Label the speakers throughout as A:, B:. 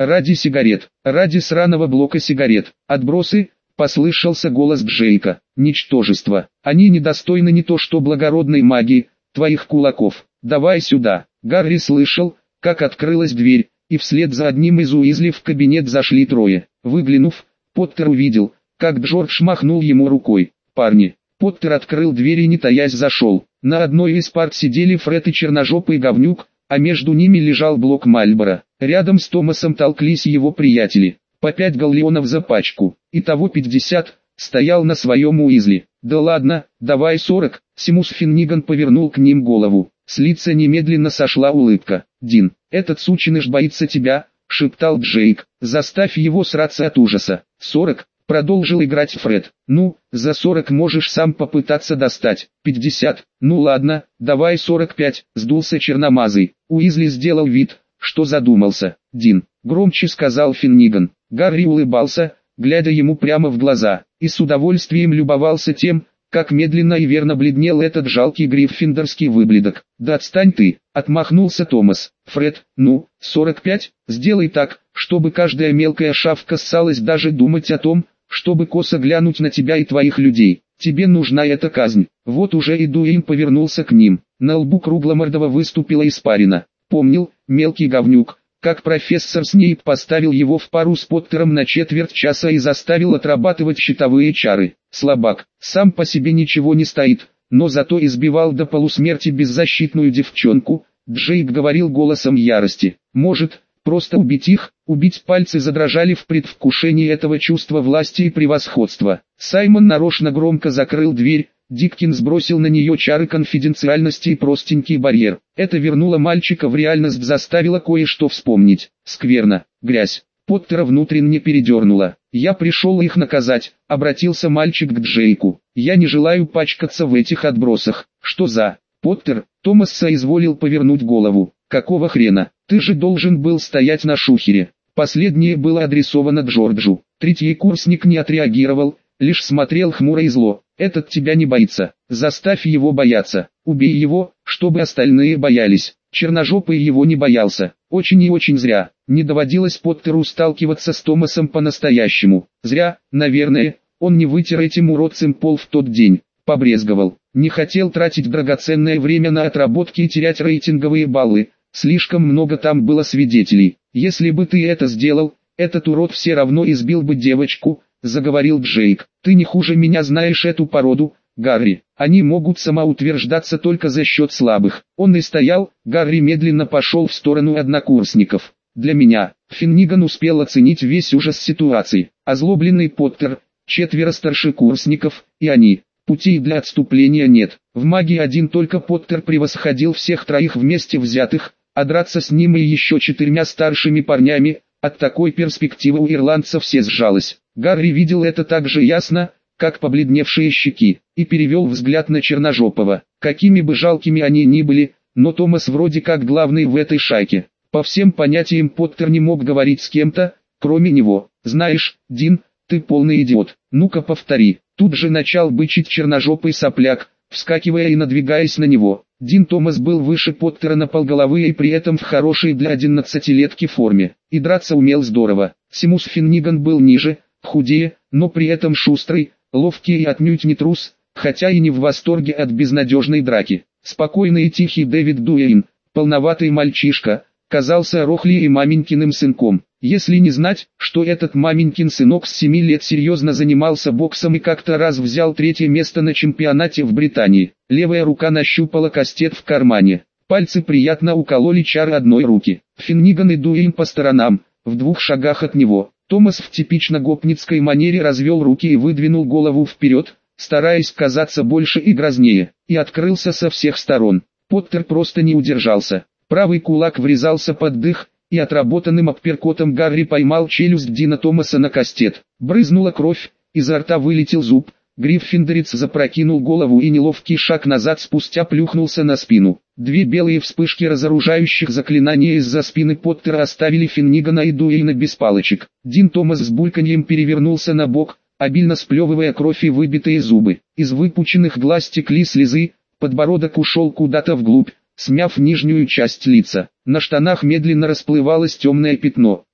A: ради сигарет, ради сраного блока сигарет, отбросы, послышался голос Джейка, ничтожество, они недостойны не то что благородной магии, твоих кулаков, давай сюда. Гарри слышал, как открылась дверь, и вслед за одним из Уизли в кабинет зашли трое. Выглянув, Поттер увидел, как Джордж махнул ему рукой. «Парни!» Поттер открыл дверь и не таясь зашел. На одной из парт сидели Фред и черножопый говнюк, а между ними лежал блок Мальборо. Рядом с Томасом толклись его приятели. По 5 галлеонов за пачку. Итого 50, стоял на своем Уизли. «Да ладно, давай 40», Симус Финниган повернул к ним голову. С лица немедленно сошла улыбка. «Дин, этот сученыш боится тебя», — шептал Джейк. «Заставь его сраться от ужаса». 40, продолжил играть Фред. «Ну, за 40 можешь сам попытаться достать». 50, «Ну ладно, давай 45», сдулся черномазый. Уизли сделал вид, что задумался. «Дин», — громче сказал Финниган. Гарри улыбался, глядя ему прямо в глаза, и с удовольствием любовался тем, как медленно и верно бледнел этот жалкий гриффиндорский выблядок. «Да отстань ты», — отмахнулся Томас. «Фред, ну, 45, сделай так, чтобы каждая мелкая шавка ссалась даже думать о том, чтобы косо глянуть на тебя и твоих людей. Тебе нужна эта казнь». Вот уже и Дуэйн повернулся к ним. На лбу кругломордого выступила испарина. Помнил, мелкий говнюк, как профессор Снейп поставил его в пару с Поттером на четверть часа и заставил отрабатывать щитовые чары. Слабак, сам по себе ничего не стоит, но зато избивал до полусмерти беззащитную девчонку. Джейк говорил голосом ярости. Может, просто убить их? Убить? Пальцы задрожали в предвкушении этого чувства власти и превосходства. Саймон нарочно громко закрыл дверь. Диккин сбросил на нее чары конфиденциальности и простенький барьер. Это вернуло мальчика в реальность, заставило кое-что вспомнить. Скверно, грязь. Поттера внутренне передернуло. «Я пришел их наказать», — обратился мальчик к Джейку. «Я не желаю пачкаться в этих отбросах». «Что за...» «Поттер», — Томас соизволил повернуть голову. «Какого хрена? Ты же должен был стоять на шухере». Последнее было адресовано Джорджу. Третий курсник не отреагировал, лишь смотрел хмуро и зло. «Этот тебя не боится. Заставь его бояться. Убей его, чтобы остальные боялись». Черножопый его не боялся. Очень и очень зря. Не доводилось Поттеру сталкиваться с Томасом по-настоящему. Зря, наверное, он не вытер этим уродцем пол в тот день. Побрезговал. Не хотел тратить драгоценное время на отработки и терять рейтинговые баллы. Слишком много там было свидетелей. «Если бы ты это сделал, этот урод все равно избил бы девочку», — заговорил Джейк. «Ты не хуже меня знаешь эту породу, Гарри. Они могут самоутверждаться только за счет слабых». Он и стоял. Гарри медленно пошел в сторону однокурсников. Для меня, Финниган успел оценить весь ужас ситуации. Озлобленный Поттер, 4 старшекурсников, и они. Путей для отступления нет. В магии один только Поттер превосходил всех троих вместе взятых, а драться с ним и еще 4 старшими парнями, от такой перспективы у ирландца все сжалось. Гарри видел это так же ясно, как побледневшие щеки, и перевел взгляд на Черножопого. Какими бы жалкими они ни были, но Томас вроде как главный в этой шайке. По всем понятиям Поттер не мог говорить с кем-то, кроме него. «Знаешь, Дин, ты полный идиот. Ну-ка повтори». Тут же начал бычить черножопый сопляк, вскакивая и надвигаясь на него. Дин Томас был выше Поттера на полголовы и при этом в хорошей для 11-летки форме. И драться умел здорово. Симус Финниган был ниже, худее, но при этом шустрый, ловкий и отнюдь не трус, хотя и не в восторге от безнадежной драки. Спокойный и тихий Дэвид Дуэйн, полноватый мальчишка, казался Рохли и маменькиным сынком. Если не знать, что этот маменькин сынок с 7 лет серьезно занимался боксом и как-то раз взял 3-е место на чемпионате в Британии. Левая рука нащупала кастет в кармане. Пальцы приятно укололи чары одной руки. Финниган и Дуэйн по сторонам, в 2 шагах от него. Томас в типично гопницкой манере развел руки и выдвинул голову вперед, стараясь казаться больше и грознее, и открылся со всех сторон. Поттер просто не удержался. Правый кулак врезался под дых, и отработанным апперкотом Гарри поймал челюсть Дина Томаса на кастет. Брызнула кровь, изо рта вылетел зуб. Гриффиндорец запрокинул голову и неловкий шаг назад спустя плюхнулся на спину. 2 белые вспышки разоружающих заклинания из-за спины Поттера оставили Финнигана и Дуэйна без палочек. Дин Томас с бульканьем перевернулся на бок, обильно сплевывая кровь и выбитые зубы. Из выпученных глаз текли слезы, подбородок ушел куда-то вглубь, смяв нижнюю часть лица. На штанах медленно расплывалось темное пятно.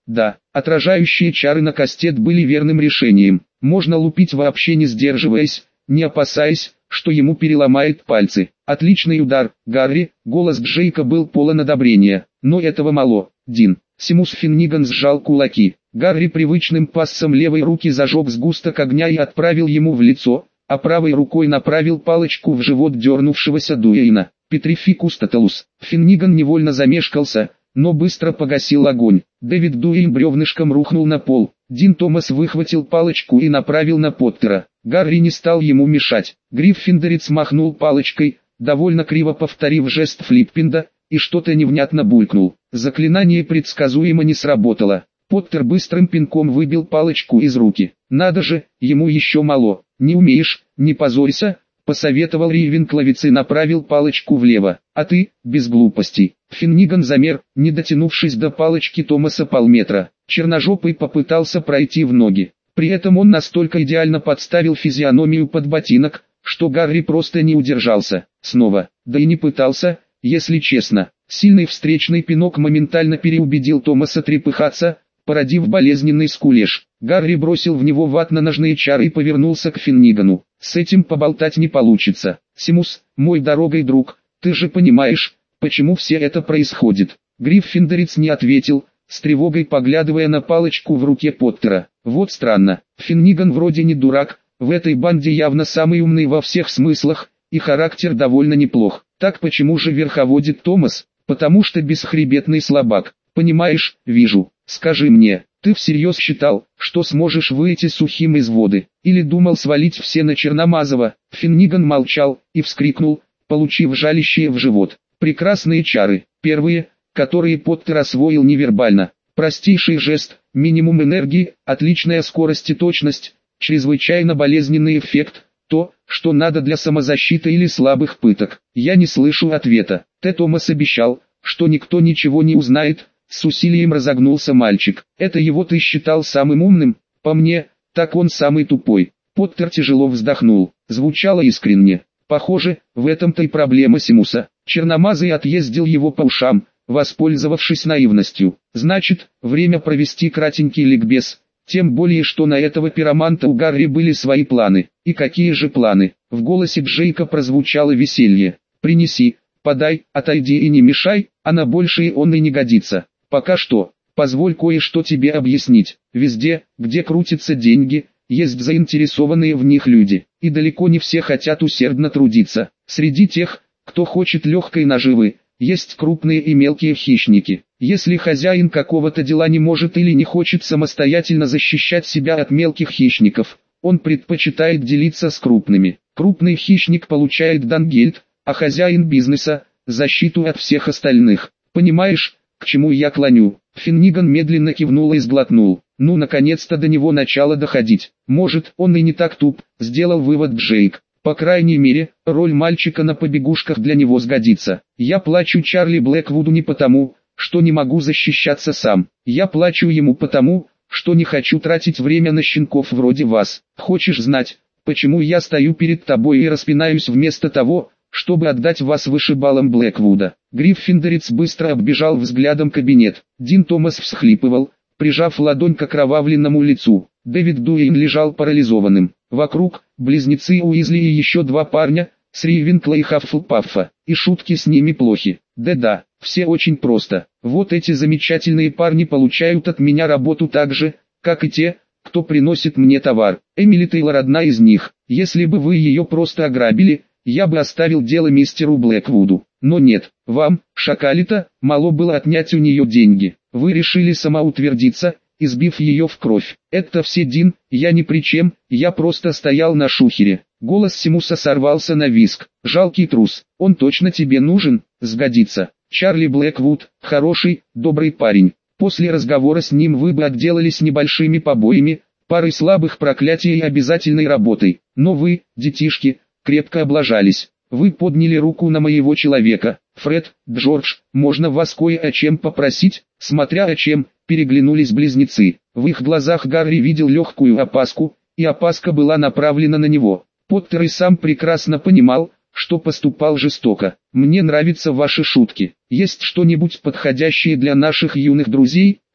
A: Да, отражающие чары на кастет были верным решением. Можно лупить вообще не сдерживаясь, не опасаясь, что ему переломает пальцы. Отличный удар, Гарри, голос Джейка был полон одобрения. Но этого мало, Дин. Симус Финниган сжал кулаки. Гарри привычным пассом левой руки зажег сгусток огня и отправил ему в лицо, а правой рукой направил палочку в живот дернувшегося Дуэйна. Петрификус тоталус. Финниган невольно замешкался, но быстро погасил огонь. Дэвид Дуэйн бревнышком рухнул на пол. Дин Томас выхватил палочку и направил на Поттера. Гарри не стал ему мешать. Гриффиндорец махнул палочкой, довольно криво повторив жест Флиппинда, и что-то невнятно булькнул. Заклинание предсказуемо не сработало. Поттер быстрым пинком выбил палочку из руки. «Надо же, ему еще мало. Не умеешь, не позорься», — посоветовал Рейвенкловец и направил палочку влево. «А ты, без глупостей». Финниган замер, не дотянувшись до палочки Томаса полметра. Черножопый попытался пройти в ноги. При этом он настолько идеально подставил физиономию под ботинок, что Гарри просто не удержался. Снова, да и не пытался, если честно. Сильный встречный пинок моментально переубедил Томаса трепыхаться, породив болезненный скулеж. Гарри бросил в него ватно-ножные чары и повернулся к Финнигану. «С этим поболтать не получится. Симус, мой дорогой друг, ты же понимаешь, почему все это происходит?» Гриффиндорец не ответил, с тревогой поглядывая на палочку в руке Поттера. «Вот странно, Финниган вроде не дурак, в этой банде явно самый умный во всех смыслах, и характер довольно неплох. Так почему же верховодит Томас? Потому что бесхребетный слабак. Понимаешь, вижу. Скажи мне, ты всерьез считал, что сможешь выйти сухим из воды? Или думал свалить все на Черномазова?» Финниган молчал и вскрикнул, получив жалящее в живот. Прекрасные чары. Первые, которые Поттер освоил невербально. Простейший жест, минимум энергии, отличная скорость и точность, чрезвычайно болезненный эффект, то, что надо для самозащиты или слабых пыток. Я не слышу ответа. Томас обещал, что никто ничего не узнает. С усилием разогнулся мальчик. Это его ты считал самым умным? По мне, так он самый тупой. Поттер тяжело вздохнул. Звучало искренне. Похоже, в этом-то и проблема Симуса. Черномазый отъездил его по ушам, воспользовавшись наивностью. Значит, время провести кратенький ликбез. Тем более, что на этого пироманта у Гарри были свои планы. И какие же планы? В голосе Джейка прозвучало веселье. «Принеси, подай, отойди и не мешай, а на большее он и не годится. Пока что, позволь кое-что тебе объяснить. Везде, где крутятся деньги, есть заинтересованные в них люди. И далеко не все хотят усердно трудиться. Среди тех, кто хочет легкой наживы, есть крупные и мелкие хищники. Если хозяин какого-то дела не может или не хочет самостоятельно защищать себя от мелких хищников, он предпочитает делиться с крупными. Крупный хищник получает дангельд, а хозяин бизнеса – защиту от всех остальных. Понимаешь, к чему я клоню?» Финниган медленно кивнул и сглотнул. Ну, наконец-то до него начало доходить. Может, он и не так туп, сделал вывод Джейк. По крайней мере, роль мальчика на побегушках для него сгодится. Я плачу Чарли Блэквуду не потому, что не могу защищаться сам. Я плачу ему потому, что не хочу тратить время на щенков вроде вас. Хочешь знать, почему я стою перед тобой и распинаюсь вместо того, чтобы отдать вас вышибалам Блэквуда?» Гриффиндорец быстро оббежал взглядом кабинет. Дин Томас всхлипывал, прижав ладонь к окровавленному лицу. Дэвид Дуэйн лежал парализованным. Вокруг близнецы Уизли и еще два парня, с Рейвенкла и Хаффлпаффа, и шутки с ними плохи. Да-да, все очень просто. Вот эти замечательные парни получают от меня работу так же, как и те, кто приносит мне товар. Эмили Тейлор одна из них. Если бы вы ее просто ограбили, я бы оставил дело мистеру Блэквуду. Но нет, вам, шакалита, мало было отнять у нее деньги. Вы решили самоутвердиться, избив ее в кровь. Это все Дин, я ни при чем, я просто стоял на шухере. Голос Симуса сорвался на визг. «Жалкий трус, он точно тебе нужен?» «Сгодится. Чарли Блэквуд, хороший, добрый парень. После разговора с ним вы бы отделались небольшими побоями, парой слабых проклятий и обязательной работой. Но вы, детишки, крепко облажались. Вы подняли руку на моего человека. Фред, Джордж, можно вас кое о чем попросить?» Смотря о чем, переглянулись близнецы. В их глазах Гарри видел легкую опаску, и опаска была направлена на него. Поттер и сам прекрасно понимал, что поступал жестоко. «Мне нравятся ваши шутки. Есть что-нибудь подходящее для наших юных друзей?»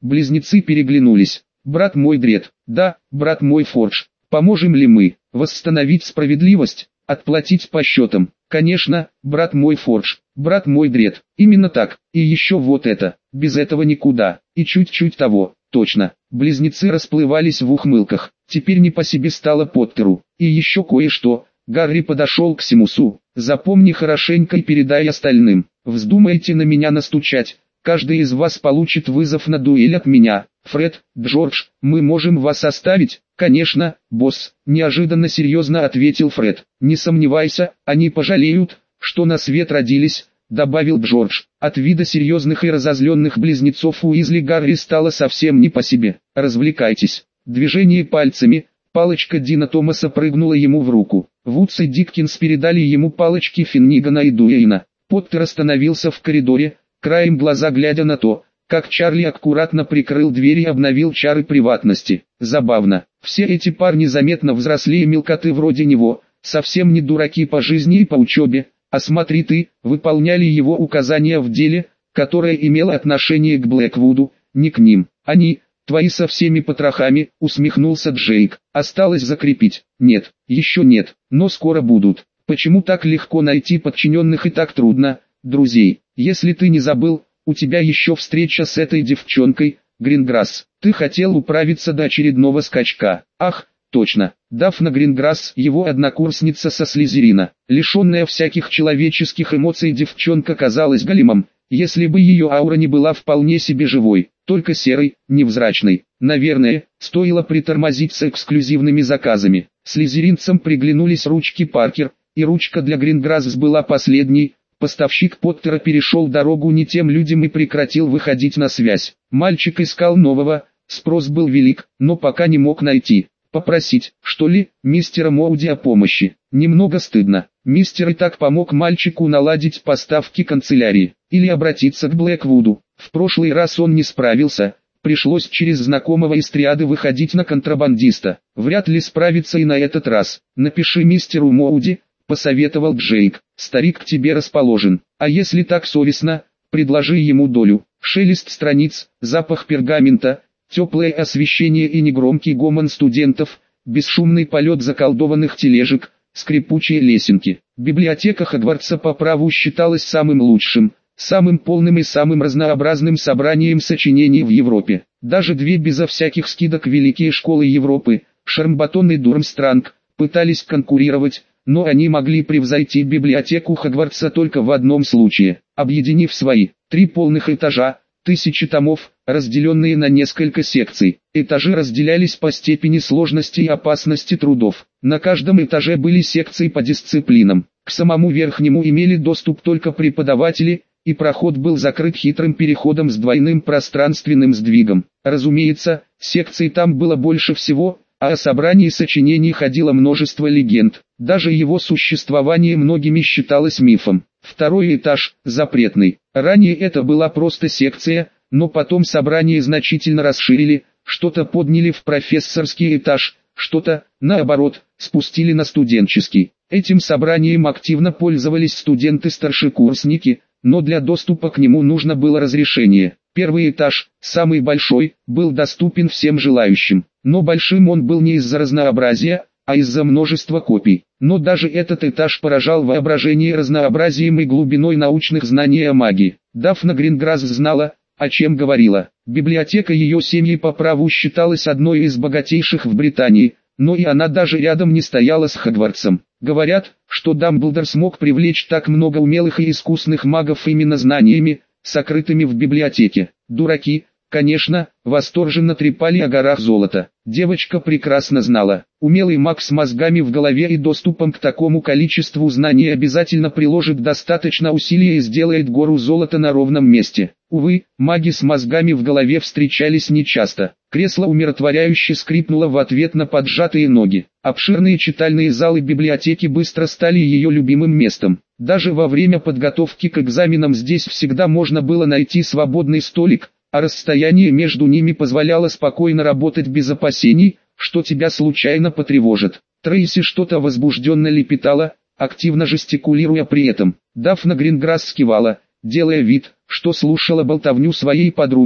A: Близнецы переглянулись. «Брат мой Дред». «Да, брат мой Фордж. Поможем ли мы восстановить справедливость, отплатить по счетам?» «Конечно, брат мой Фордж, брат мой Дред. Именно так. И еще вот это. Без этого никуда. И чуть-чуть того. Точно». Близнецы расплывались в ухмылках. Теперь не по себе стало Поттеру. «И еще кое-что». Гарри подошел к Симусу. «Запомни хорошенько и передай остальным. Вздумаете на меня настучать, каждый из вас получит вызов на дуэль от меня. Фред, Джордж, мы можем вас оставить?» «Конечно, босс», — неожиданно серьезно ответил Фред. «Не сомневайся, они пожалеют, что на свет родились», — добавил Джордж. От вида серьезных и разозленных близнецов Уизли Гарри стало совсем не по себе. «Развлекайтесь». Движение пальцами, палочка Дина Томаса прыгнула ему в руку. Вудс и Диккенс передали ему палочки Финнигана и Дуэйна. Поттер остановился в коридоре, краем глаза глядя на то, как Чарли аккуратно прикрыл дверь и обновил чары приватности. Забавно, все эти парни заметно взрослее мелкоты вроде него, совсем не дураки по жизни и по учебе, а смотри ты, выполняли его указания в деле, которое имело отношение к Блэквуду, не к ним. Они, твои со всеми потрохами, усмехнулся Джейк. Осталось закрепить. Нет, еще нет, но скоро будут. Почему так легко найти подчиненных и так трудно, друзей? Если ты не забыл, у тебя еще встреча с этой девчонкой, Гринграсс. Ты хотел управиться до очередного скачка. Ах, точно. Дафна Гринграсс, его однокурсница со Слизерина. Лишенная всяких человеческих эмоций девчонка казалась големом, если бы ее аура не была вполне себе живой, только серой, невзрачной. Наверное, стоило притормозить с эксклюзивными заказами. Слизеринцам приглянулись ручки Паркер, и ручка для Гринграсс была последней. Поставщик Поттера перешел дорогу не тем людям и прекратил выходить на связь. Мальчик искал нового, спрос был велик, но пока не мог найти. Попросить, что ли, мистера Моуди о помощи. Немного стыдно. Мистер и так помог мальчику наладить поставки канцелярии. Или обратиться к Блэквуду. В прошлый раз он не справился. Пришлось через знакомого из триады выходить на контрабандиста. Вряд ли справится и на этот раз. Напиши мистеру Моуди, посоветовал Джейк. Старик к тебе расположен. А если так совестно, предложи ему долю. Шелест страниц, запах пергамента, теплое освещение и негромкий гомон студентов, бесшумный полет заколдованных тележек, скрипучие лесенки. Библиотека Хогвартса по праву считалась самым лучшим, самым полным и самым разнообразным собранием сочинений в Европе. Даже две безо всяких скидок великие школы Европы, Шармбатон и Дурмстранг, пытались конкурировать, но они могли превзойти библиотеку Хогвартса только в одном случае, объединив свои 3 полных этажа, 1000 томов, разделенные на несколько секций. Этажи разделялись по степени сложности и опасности трудов. На каждом этаже были секции по дисциплинам. К самому верхнему имели доступ только преподаватели, и проход был закрыт хитрым переходом с двойным пространственным сдвигом. Разумеется, секций там было больше всего, а о собрании сочинений ходило множество легенд. Даже его существование многими считалось мифом. Второй этаж, запретный. Ранее это была просто секция, но потом собрание значительно расширили, что-то подняли в профессорский этаж, что-то, наоборот, спустили на студенческий. Этим собранием активно пользовались студенты-старшекурсники, но для доступа к нему нужно было разрешение. Первый этаж, самый большой, был доступен всем желающим, но большим он был не из-за разнообразия, а из-за множества копий. Но даже этот этаж поражал воображение разнообразием и глубиной научных знаний о магии. Дафна Гринграсс знала, о чем говорила. Библиотека ее семьи по праву считалась одной из богатейших в Британии, но и она даже рядом не стояла с Хогвартсом. Говорят, что Дамблдор смог привлечь так много умелых и искусных магов именно знаниями, сокрытыми в библиотеке. Дураки, конечно, восторженно трепали о горах золота. Девочка прекрасно знала, умелый маг с мозгами в голове и доступом к такому количеству знаний обязательно приложит достаточно усилий и сделает гору золота на ровном месте. Увы, маги с мозгами в голове встречались нечасто. Кресло умиротворяюще скрипнуло в ответ на поджатые ноги. Обширные читальные залы библиотеки быстро стали ее любимым местом. Даже во время подготовки к экзаменам здесь всегда можно было найти свободный столик, а расстояние между ними позволяло спокойно работать без опасений, что тебя случайно потревожит. Трейси что-то возбужденно лепетала, активно жестикулируя при этом. Дафна Гринграсс скивала, делая вид, что слушала болтовню своей подруги,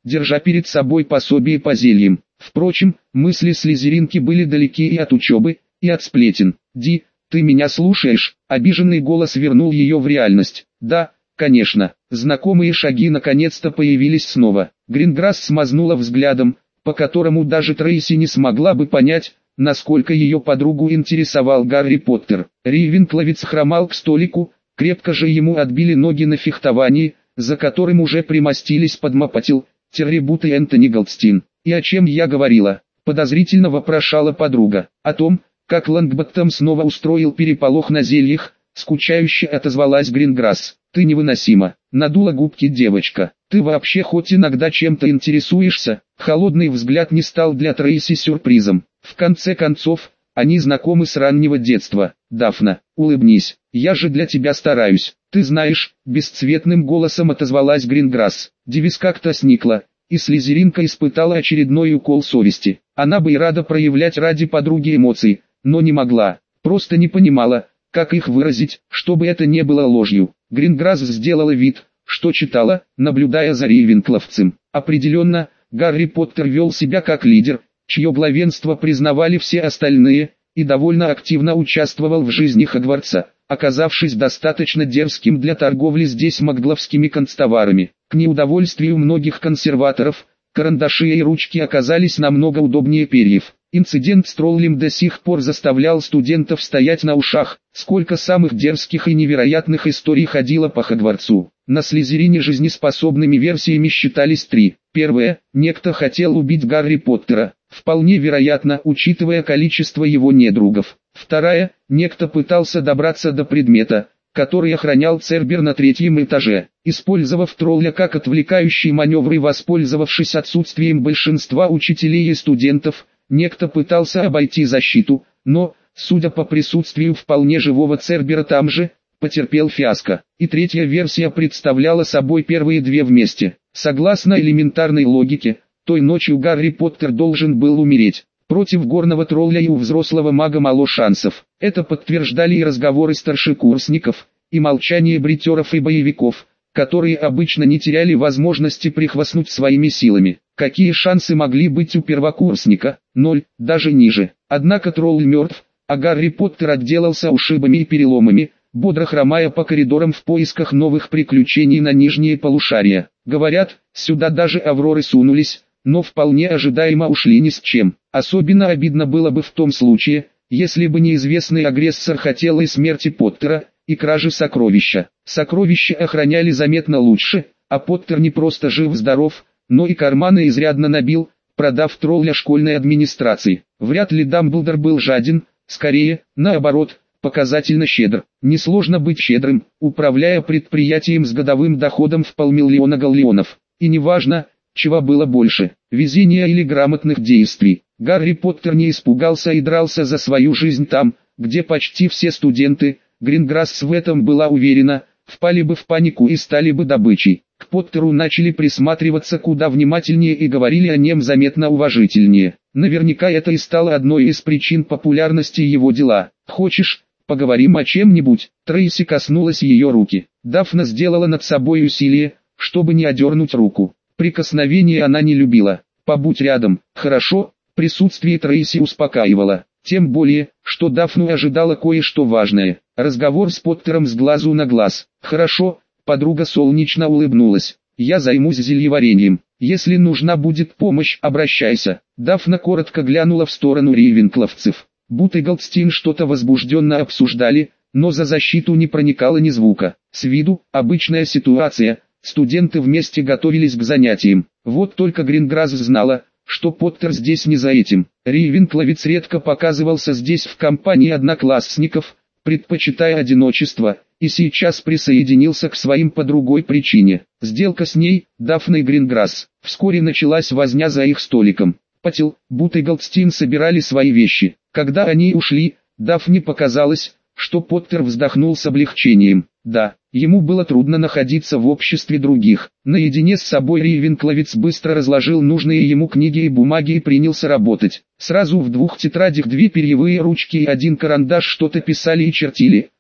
A: держа перед собой пособие по зельям. Впрочем, мысли слизеринки были далеки и от учебы, и от сплетен. «Ди, ты меня слушаешь?» Обиженный голос вернул ее в реальность. «Да, конечно». Знакомые шаги наконец-то появились снова. Гринграсс смазнула взглядом, по которому даже Трейси не смогла бы понять, насколько ее подругу интересовал Гарри Поттер. Рейвенкловец хромал к столику, крепко же ему отбили ноги на фехтовании, за которым уже примостились подмапатил, Террибут и Энтони Голдстин. «И о чем я говорила?» – подозрительно вопрошала подруга. «О том, как Лонгботтом снова устроил переполох на зельях», – скучающе отозвалась Гринграсс. «Ты невыносима», – надула губки девочка. «Ты вообще хоть иногда чем-то интересуешься?» Холодный взгляд не стал для Трейси сюрпризом. В конце концов, они знакомы с раннего детства. «Дафна, улыбнись, я же для тебя стараюсь. Ты знаешь», – бесцветным голосом отозвалась Гринграсс. Девис как-то сникла, и слизеринка испытала очередной укол совести. Она бы и рада проявлять ради подруги эмоций, но не могла, просто не понимала, как их выразить, чтобы это не было ложью. Гринграсс сделала вид, что читала, наблюдая за рейвенкловцем. Определенно, Гарри Поттер вел себя как лидер, чье главенство признавали все остальные, и довольно активно участвовал в жизни Хогвартса, оказавшись достаточно дерзким для торговли здесь магловскими канцтоварами. К неудовольствию многих консерваторов, карандаши и ручки оказались намного удобнее перьев. Инцидент с троллем до сих пор заставлял студентов стоять на ушах. Сколько самых дерзких и невероятных историй ходило по Хогвартсу. На Слизерине жизнеспособными версиями считались три. Первая, некто хотел убить Гарри Поттера, вполне вероятно, учитывая количество его недругов. Вторая, некто пытался добраться до предмета, который охранял Цербер на третьем этаже, использовав тролля как отвлекающий маневр и воспользовавшись отсутствием большинства учителей и студентов, некто пытался обойти защиту, но, судя по присутствию вполне живого Цербера там же, потерпел фиаско. И третья версия представляла собой первые две вместе. Согласно элементарной логике, той ночью Гарри Поттер должен был умереть. Против горного тролля и у взрослого мага мало шансов. Это подтверждали и разговоры старшекурсников, и молчание бритеров и боевиков, которые обычно не теряли возможности прихвастнуть своими силами. Какие шансы могли быть у первокурсника? 0, даже ниже. Однако тролль мертв, а Гарри Поттер отделался ушибами и переломами, бодро хромая по коридорам в поисках новых приключений на нижние полушария. Говорят, сюда даже Авроры сунулись, но вполне ожидаемо ушли ни с чем. Особенно обидно было бы в том случае, если бы неизвестный агрессор хотел и смерти Поттера, и кражи сокровища. Сокровища охраняли заметно лучше, а Поттер не просто жив-здоров, но и карманы изрядно набил, продав тролля школьной администрации. Вряд ли Дамблдор был жаден, скорее, наоборот, показательно щедр. Несложно быть щедрым, управляя предприятием с годовым доходом в 500 000 галлеонов. И неважно, чего было больше, везения или грамотных действий. Гарри Поттер не испугался и дрался за свою жизнь там, где почти все студенты, Гринграсс в этом была уверена, впали бы в панику и стали бы добычей. К Поттеру начали присматриваться куда внимательнее и говорили о нем заметно уважительнее. Наверняка это и стало одной из причин популярности его дела. «Хочешь, поговорим о чем-нибудь?» Трейси коснулась ее руки. Дафна сделала над собой усилие, чтобы не одернуть руку. Прикосновение она не любила. «Побудь рядом, хорошо?» Присутствие Трейси успокаивало. Тем более, что Дафну ожидало кое-что важное. Разговор с Поттером с глазу на глаз. «Хорошо», подруга солнечно улыбнулась. «Я займусь зельеварением. Если нужна будет помощь, обращайся». Дафна коротко глянула в сторону рейвенкловцев. Бут и Голдстин что-то возбужденно обсуждали, но за защиту не проникало ни звука. С виду, обычная ситуация, студенты вместе готовились к занятиям. Вот только Гринграсс знала, что Поттер здесь не за этим. Рейвенкловец редко показывался здесь в компании одноклассников, предпочитая одиночество, и сейчас присоединился к своим по другой причине. Сделка с ней, Дафной Гринграсс. Вскоре началась возня за их столиком. Патил, Бут и Голдстин собирали свои вещи. Когда они ушли, Дафне показалось, что Поттер вздохнул с облегчением. Да, ему было трудно находиться в обществе других. Наедине с собой Рейвенкловец быстро разложил нужные ему книги и бумаги и принялся работать. Сразу в 2 тетрадях 2 перьевые ручки и 1 карандаш что-то писали и чертили,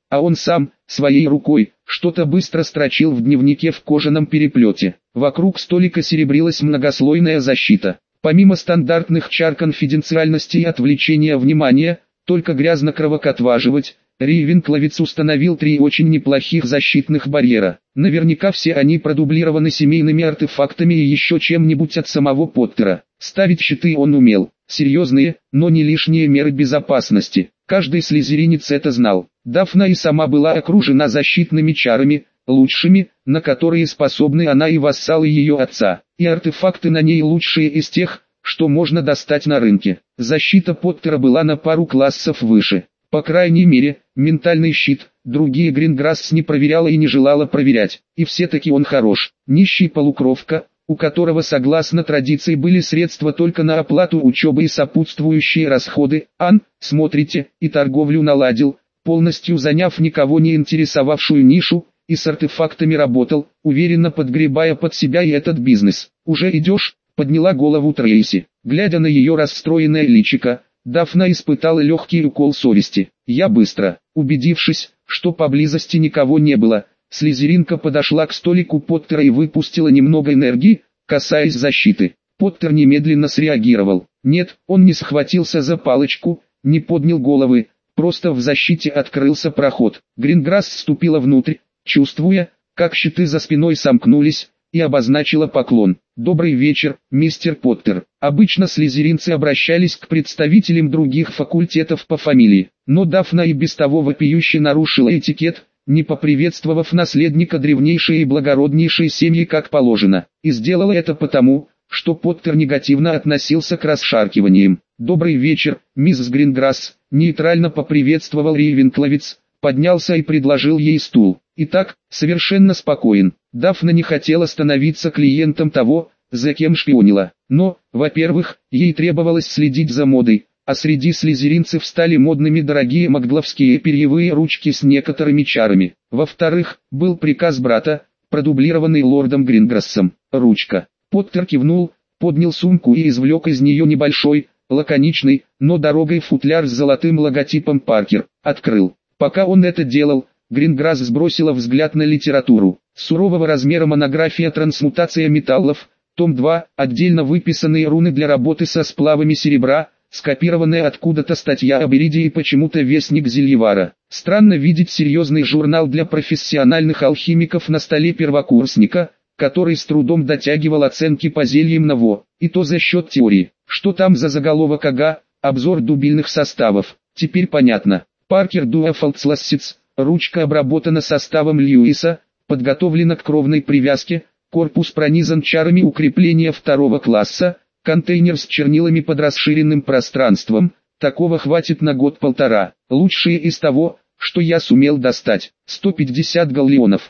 A: а он сам, своей рукой, что-то быстро строчил в дневнике в кожаном переплете. Вокруг столика серебрилась многослойная защита. Помимо стандартных чар конфиденциальности и отвлечения внимания, только грязно-кровокотваживать, Рейвенкловец установил 3 очень неплохих защитных барьера. Наверняка все они продублированы семейными артефактами и еще чем-нибудь от самого Поттера. Ставить щиты он умел. Серьезные, но не лишние меры безопасности. Каждый слизеринец это знал. Дафна и сама была окружена защитными чарами, лучшими, на которые способны она и вассалы ее отца. И артефакты на ней лучшие из тех, что можно достать на рынке. Защита Поттера была на пару классов выше. По крайней мере, ментальный щит, другие Гринграсс не проверяла и не желала проверять. И все-таки он хорош. Нищий полукровка, у которого согласно традиции были средства только на оплату учебы и сопутствующие расходы, смотрите, и торговлю наладил, полностью заняв никого не интересовавшую нишу, и с артефактами работал, уверенно подгребая под себя и этот бизнес. «Уже идешь?» — подняла голову Трейси. Глядя на ее расстроенное личико, Дафна испытала легкий укол совести. «Я быстро». Убедившись, что поблизости никого не было, слизеринка подошла к столику Поттера и выпустила немного энергии, касаясь защиты. Поттер немедленно среагировал. Нет, он не схватился за палочку, не поднял головы, просто в защите открылся проход. Гринграсс вступила внутрь, чувствуя, как щиты за спиной сомкнулись, и обозначила поклон. «Добрый вечер, мистер Поттер». Обычно слизеринцы обращались к представителям других факультетов по фамилии, но Дафна и без того вопиюще нарушила этикет, не поприветствовав наследника древнейшей и благороднейшей семьи как положено, и сделала это потому, что Поттер негативно относился к расшаркиваниям. «Добрый вечер, мисс Гринграсс», нейтрально поприветствовал Рейвенкловец, поднялся и предложил ей стул. Итак, совершенно спокоен. Дафна не хотела становиться клиентом того, за кем шпионила. Но, во-первых, ей требовалось следить за модой, а среди слизеринцев стали модными дорогие макгловские перьевые ручки с некоторыми чарами. Во-вторых, был приказ брата, продублированный лордом Гринграссом. Ручка. Поттер кивнул, поднял сумку и извлек из нее небольшой, лаконичный, но дорогой футляр с золотым логотипом Паркер. Открыл. Пока он это делал, Гринграсс сбросила взгляд на литературу. Сурового размера монография «Трансмутация металлов», том 2, отдельно выписанные руны для работы со сплавами серебра, скопированная откуда-то статья об иридии и почему-то вестник Зельевара. Странно видеть серьезный журнал для профессиональных алхимиков на столе первокурсника, который с трудом дотягивал оценки по зельям на ВО, и то за счет теории. Что там за заголовок? Ага, обзор дубильных составов. Теперь понятно. Паркер Дуэфалдслассиц, ручка обработана составом Льюиса, подготовлена к кровной привязке, корпус пронизан чарами укрепления 2 класса, контейнер с чернилами под расширенным пространством, такого хватит на год-полтора. Лучшие из того, что я сумел достать. 150 галлеонов.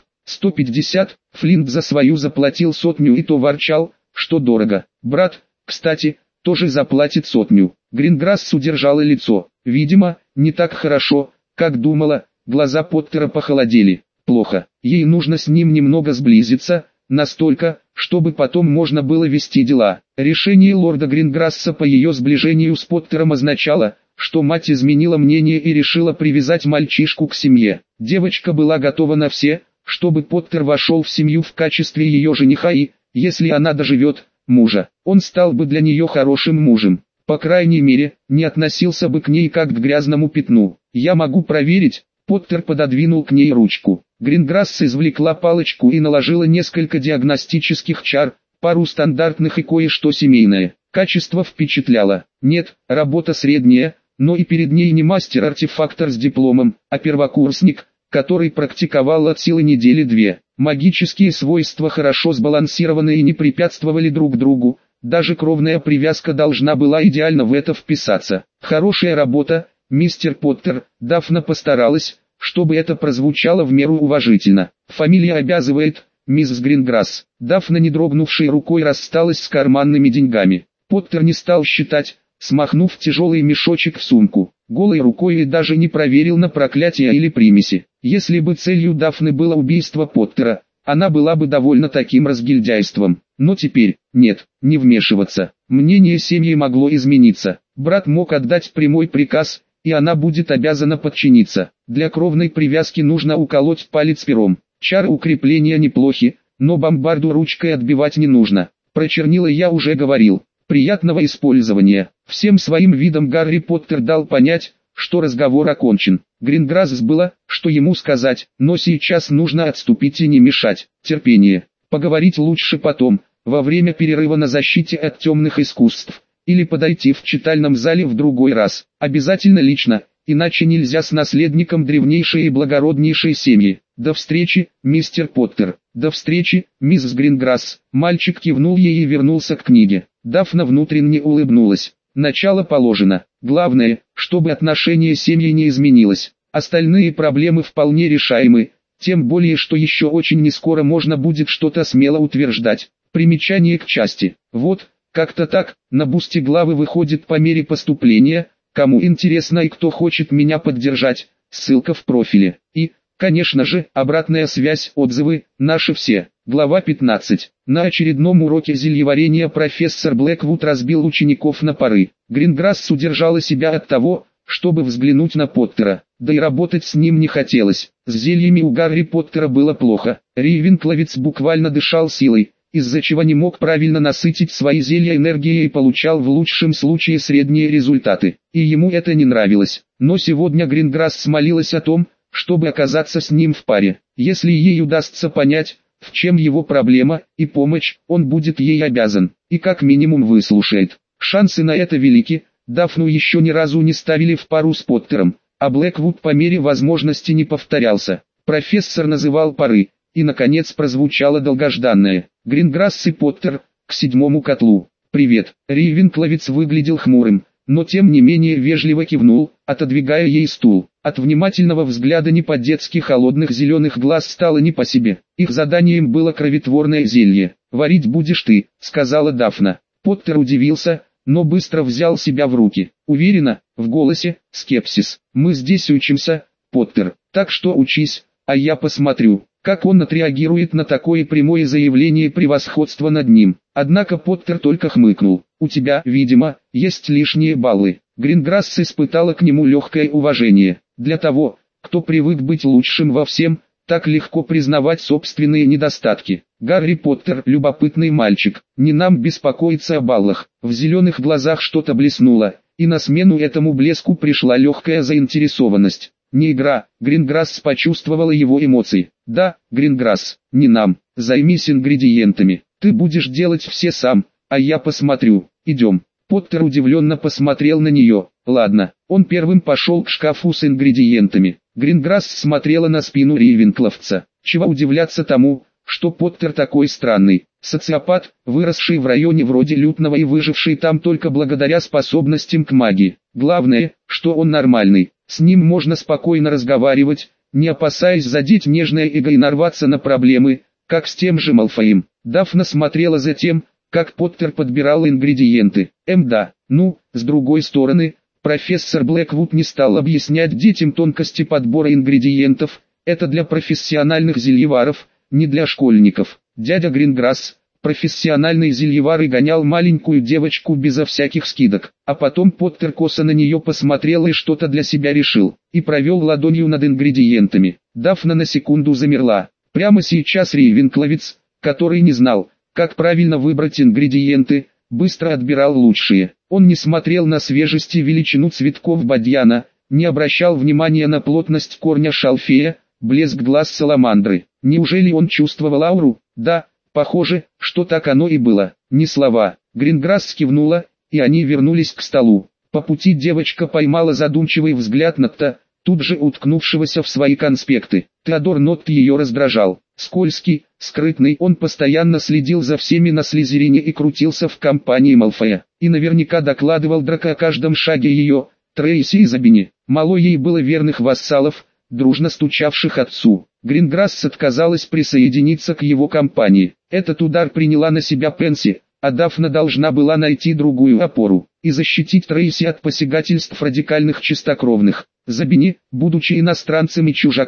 A: 150, Флинт за свою заплатил 100 и то ворчал, что дорого. Брат, кстати, тоже заплатит 100. Гринграсс удержала лицо. Видимо, не так хорошо, как думала, глаза Поттера похолодели. Плохо, ей нужно с ним немного сблизиться, настолько, чтобы потом можно было вести дела. Решение лорда Гринграсса по ее сближению с Поттером означало, что мать изменила мнение и решила привязать мальчишку к семье. Девочка была готова на все, чтобы Поттер вошел в семью в качестве ее жениха и, если она доживет, мужа. Он стал бы для нее хорошим мужем. По крайней мере, не относился бы к ней как к грязному пятну. «Я могу проверить». Поттер пододвинул к ней ручку. Гринграсс извлекла палочку и наложила несколько диагностических чар, пару стандартных и кое-что семейное. Качество впечатляло. Нет, работа средняя, но и перед ней не мастер-артефактор с дипломом, а первокурсник, который практиковал от силы недели 2. Магические свойства хорошо сбалансированы и не препятствовали друг другу. Даже кровная привязка должна была идеально в это вписаться. Хорошая работа, мистер Поттер. Дафна постаралась, чтобы это прозвучало в меру уважительно. Фамилия обязывает, мисс Гринграсс. Дафна, не дрогнувшей рукой, рассталась с карманными деньгами. Поттер не стал считать, смахнув тяжелый мешочек в сумку. Голой рукой и даже не проверил на проклятие или примеси. Если бы целью Дафны было убийство Поттера, она была бы довольна таким разгильдяйством. Но теперь, нет, не вмешиваться. Мнение семьи могло измениться. Брат мог отдать прямой приказ, и она будет обязана подчиниться. Для кровной привязки нужно уколоть палец пером. Чары укрепления неплохи, но бомбарду ручкой отбивать не нужно. Про чернила я уже говорил. Приятного использования. Всем своим видом Гарри Поттер дал понять, что разговор окончен. Гринграсс было, что ему сказать, но сейчас нужно отступить и не мешать. Терпение. Поговорить лучше потом, во время перерыва на защите от темных искусств. Или подойти в читальном зале в другой раз. Обязательно лично, иначе нельзя с наследником древнейшей и благороднейшей семьи. До встречи, мистер Поттер. До встречи, мисс Гринграсс. Мальчик кивнул ей и вернулся к книге. Дафна внутренне улыбнулась. Начало положено. Главное, чтобы отношение семьи не изменилось. Остальные проблемы вполне решаемы, тем более что еще очень нескоро можно будет что-то смело утверждать. Примечание к части. Вот, как-то так, на бусте главы выходит по мере поступления, кому интересно и кто хочет меня поддержать, ссылка в профиле. И, конечно же, обратная связь, отзывы, наши все. Глава 15. На очередном уроке зельеварения профессор Блэквуд разбил учеников на пары. Гринграсс удержала себя от того, чтобы взглянуть на Поттера, да и работать с ним не хотелось. С зельями у Гарри Поттера было плохо. Рейвенкловец буквально дышал силой, из-за чего не мог правильно насытить свои зелья энергией и получал в лучшем случае средние результаты. И ему это не нравилось. Но сегодня Гринграсс молилась о том, чтобы оказаться с ним в паре. Если ей удастся понять, в чем его проблема, и помочь, он будет ей обязан, и как минимум выслушает. Шансы на это велики. Дафну еще ни разу не ставили в пару с Поттером, а Блэквуд по мере возможности не повторялся. Профессор называл пары, и наконец прозвучало долгожданное. Гринграсс и Поттер, к 7-му котлу. «Привет». Рейвенкловец выглядел хмурым, но тем не менее вежливо кивнул, отодвигая ей стул. От внимательного взгляда не по-детски холодных зеленых глаз стало не по себе. Их заданием было кровотворное зелье. «Варить будешь ты», — сказала Дафна. Поттер удивился, но быстро взял себя в руки. Уверенно, в голосе, скепсис. «Мы здесь учимся, Поттер, так что учись, а я посмотрю, как он отреагирует на такое прямое заявление превосходства над ним». Однако Поттер только хмыкнул. «У тебя, видимо, есть лишние баллы». Гринграсс испытала к нему легкое уважение. Для того, кто привык быть лучшим во всем, так легко признавать собственные недостатки. Гарри Поттер – любопытный мальчик, не нам беспокоиться о баллах. В зеленых глазах что-то блеснуло, и на смену этому блеску пришла легкая заинтересованность. Не игра, Гринграсс почувствовала его эмоции. «Да, Гринграсс, не нам, займись ингредиентами, ты будешь делать все сам, а я посмотрю, идем». Поттер удивленно посмотрел на нее. «Ладно». Он первым пошел к шкафу с ингредиентами. Гринграсс смотрела на спину Рейвенкловца. Чего удивляться тому, что Поттер такой странный. Социопат, выросший в районе вроде Лютного и выживший там только благодаря способностям к магии. Главное, что он нормальный. С ним можно спокойно разговаривать, не опасаясь задеть нежное эго и нарваться на проблемы, как с тем же Малфоем. Дафна смотрела за тем, как Поттер подбирал ингредиенты. Да, ну, с другой стороны, профессор Блэквуд не стал объяснять детям тонкости подбора ингредиентов, это для профессиональных зельеваров, не для школьников. Дядя Гринграсс, профессиональный зельевар, и гонял маленькую девочку безо всяких скидок, а потом Поттер косо на нее посмотрел и что-то для себя решил, и провел ладонью над ингредиентами. Дафна на секунду замерла. Прямо сейчас Рейвенкловец, который не знал, как правильно выбрать ингредиенты, быстро отбирал лучшие. Он не смотрел на свежесть и величину цветков бадьяна, не обращал внимания на плотность корня шалфея, блеск глаз саламандры. Неужели он чувствовал ауру? Да, похоже, что так оно и было. Не слова. Гринграсс кивнула, и они вернулись к столу. По пути девочка поймала задумчивый взгляд Нотта, тут же уткнувшегося в свои конспекты. Теодор Нотт ее раздражал. Скользкий, скрытный, он постоянно следил за всеми на Слизерине и крутился в компании Малфоя. И наверняка докладывал Драко о каждом шаге ее, Трейси и Забини. Мало ей было верных вассалов, дружно стучавших отцу. Гринграсс отказалась присоединиться к его компании. Этот удар приняла на себя Пенси, а Дафна должна была найти другую опору и защитить Трейси от посягательств радикальных чистокровных. Забини, будучи иностранцем и чужаком,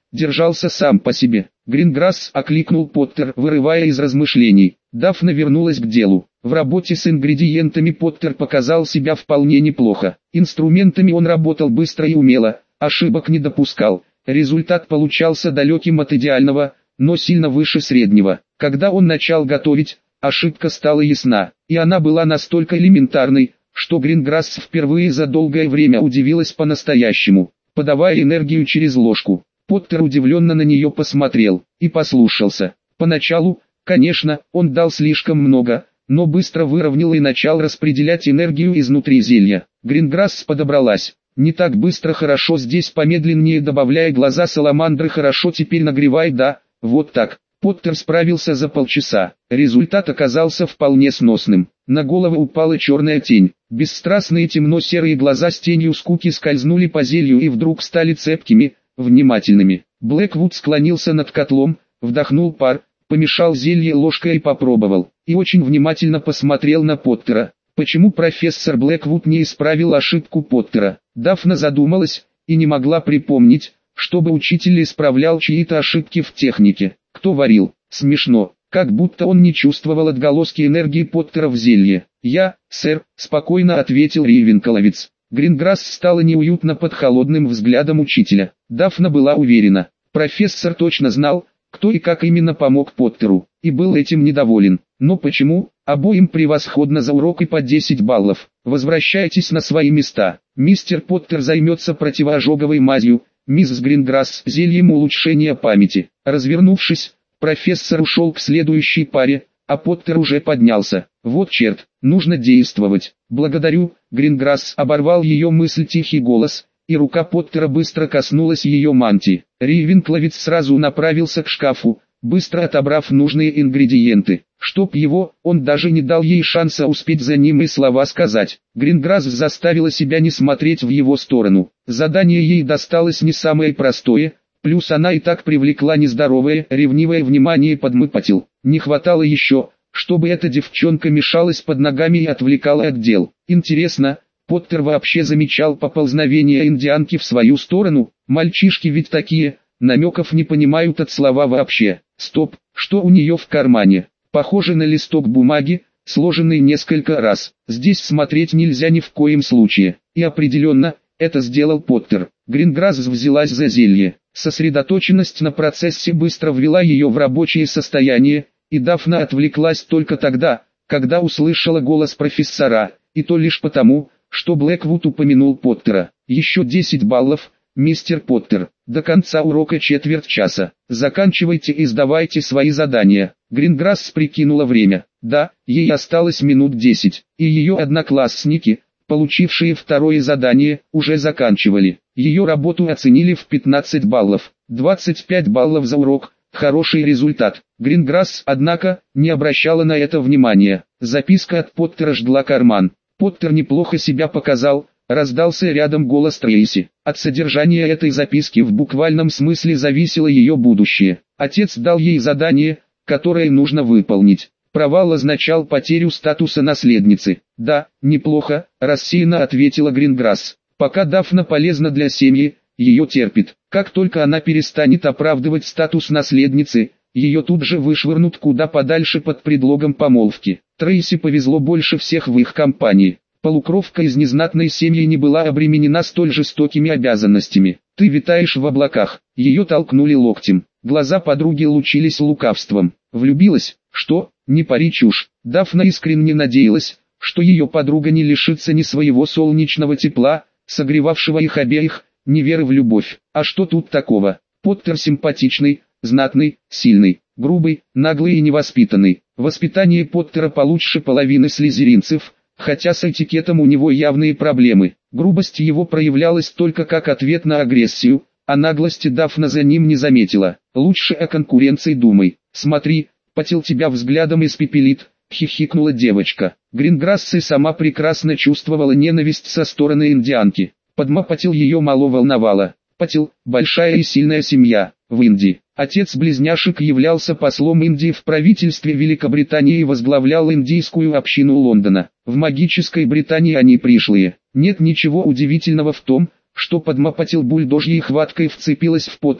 A: держался сам по себе. Гринграсс окликнул Поттер, вырывая из размышлений. Дафна вернулась к делу. В работе с ингредиентами Поттер показал себя вполне неплохо. Инструментами он работал быстро и умело, ошибок не допускал. Результат получался далеким от идеального, но сильно выше среднего. Когда он начал готовить, ошибка стала ясна, и она была настолько элементарной, что Гринграсс впервые за долгое время удивилась по-настоящему, подавая энергию через ложку. Поттер удивленно на нее посмотрел и послушался. Поначалу, конечно, он дал слишком много, но быстро выровнял и начал распределять энергию изнутри зелья. Гринграсс подобралась. Не так быстро, хорошо, здесь помедленнее, добавляя глаза саламандры, хорошо, теперь нагревай, да, вот так. Поттер справился за полчаса. Результат оказался вполне сносным. На голову упала черная тень. Бесстрастные темно-серые глаза с тенью скуки скользнули по зелью и вдруг стали цепкими, внимательными. Блэквуд склонился над котлом, вдохнул пар, помешал зелье ложкой и попробовал. И очень внимательно посмотрел на Поттера. Почему профессор Блэквуд не исправил ошибку Поттера? Дафна задумалась и не могла припомнить, чтобы учитель исправлял чьи-то ошибки в технике. Кто варил? Смешно, как будто он не чувствовал отголоски энергии Поттера в зелье. «Я, сэр», — спокойно ответил Рейвенколовец. Гринграсс стало неуютно под холодным взглядом учителя. Дафна была уверена, профессор точно знал, кто и как именно помог Поттеру, и был этим недоволен. Но почему? Обоим превосходно за урок и по 10 баллов. Возвращайтесь на свои места. Мистер Поттер займется противоожоговой мазью, мисс Гринграсс зельем улучшения памяти. Развернувшись, профессор ушел к следующей паре, а Поттер уже поднялся. Вот черт, нужно действовать. Благодарю, Гринграсс, оборвал ее мысль тихий голос, и рука Поттера быстро коснулась ее мантии. Рейвенкловец сразу направился к шкафу, быстро отобрав нужные ингредиенты. Чтоб его, он даже не дал ей шанса успеть за ним и слова сказать. Гринграсс заставила себя не смотреть в его сторону. Задание ей досталось не самое простое, плюс она и так привлекла нездоровое, ревнивое внимание подмыпатил. Не хватало еще, чтобы эта девчонка мешалась под ногами и отвлекала от дел. Интересно, Поттер вообще замечал поползновения индианки в свою сторону? Мальчишки ведь такие, намеков не понимают от слова вообще. Стоп, что у нее в кармане? Похоже на листок бумаги, сложенный несколько раз. Здесь смотреть нельзя ни в коем случае. И определенно, это сделал Поттер. Гринграсс взялась за зелье. Сосредоточенность на процессе быстро ввела ее в рабочее состояние, и Дафна отвлеклась только тогда, когда услышала голос профессора, и то лишь потому, что Блэквуд упомянул Поттера. Еще 10 баллов, мистер Поттер. До конца урока четверть часа. Заканчивайте и сдавайте свои задания. Гринграсс прикинула время. Да, ей осталось минут 10, и ее одноклассники, получившие второе задание, уже заканчивали. Ее работу оценили в 15 баллов. 25 баллов за урок. Хороший результат. Гринграсс, однако, не обращала на это внимания. Записка от Поттера жгла карман. Поттер неплохо себя показал, раздался рядом голос Трейси. От содержания этой записки в буквальном смысле зависело ее будущее. Отец дал ей задание, которое нужно выполнить. Провал означал потерю статуса наследницы. «Да, неплохо», – рассеянно ответила Гринграсс. «Пока Дафна полезна для семьи, ее терпит. Как только она перестанет оправдывать статус наследницы, ее тут же вышвырнут куда подальше под предлогом помолвки». Трейси повезло больше всех в их компании. Полукровка из незнатной семьи не была обременена столь жестокими обязанностями. «Ты витаешь в облаках». Ее толкнули локтем. Глаза подруги лучились лукавством. «Влюбилась? Что? Не пари чушь». Дафна искренне надеялась, что ее подруга не лишится ни своего солнечного тепла, согревавшего их обеих, ни веры в любовь. А что тут такого? Поттер симпатичный, знатный, сильный, грубый, наглый и невоспитанный. Воспитание Поттера получше половины слизеринцев, хотя с этикетом у него явные проблемы. Грубость его проявлялась только как ответ на агрессию, а наглости Дафна за ним не заметила. «Лучше о конкуренции думай. Смотри, потел тебя взглядом испепелит», — хихикнула девочка. Гринграсс и сама прекрасно чувствовала ненависть со стороны индианки. Подмапотел ее мало волновало. Патил – большая и сильная семья, в Индии. Отец близняшек являлся послом Индии в правительстве Великобритании и возглавлял индийскую общину Лондона. В магической Британии они пришлые. Нет ничего удивительного в том, что Падма Патил бульдожьей хваткой вцепилась в Поттера,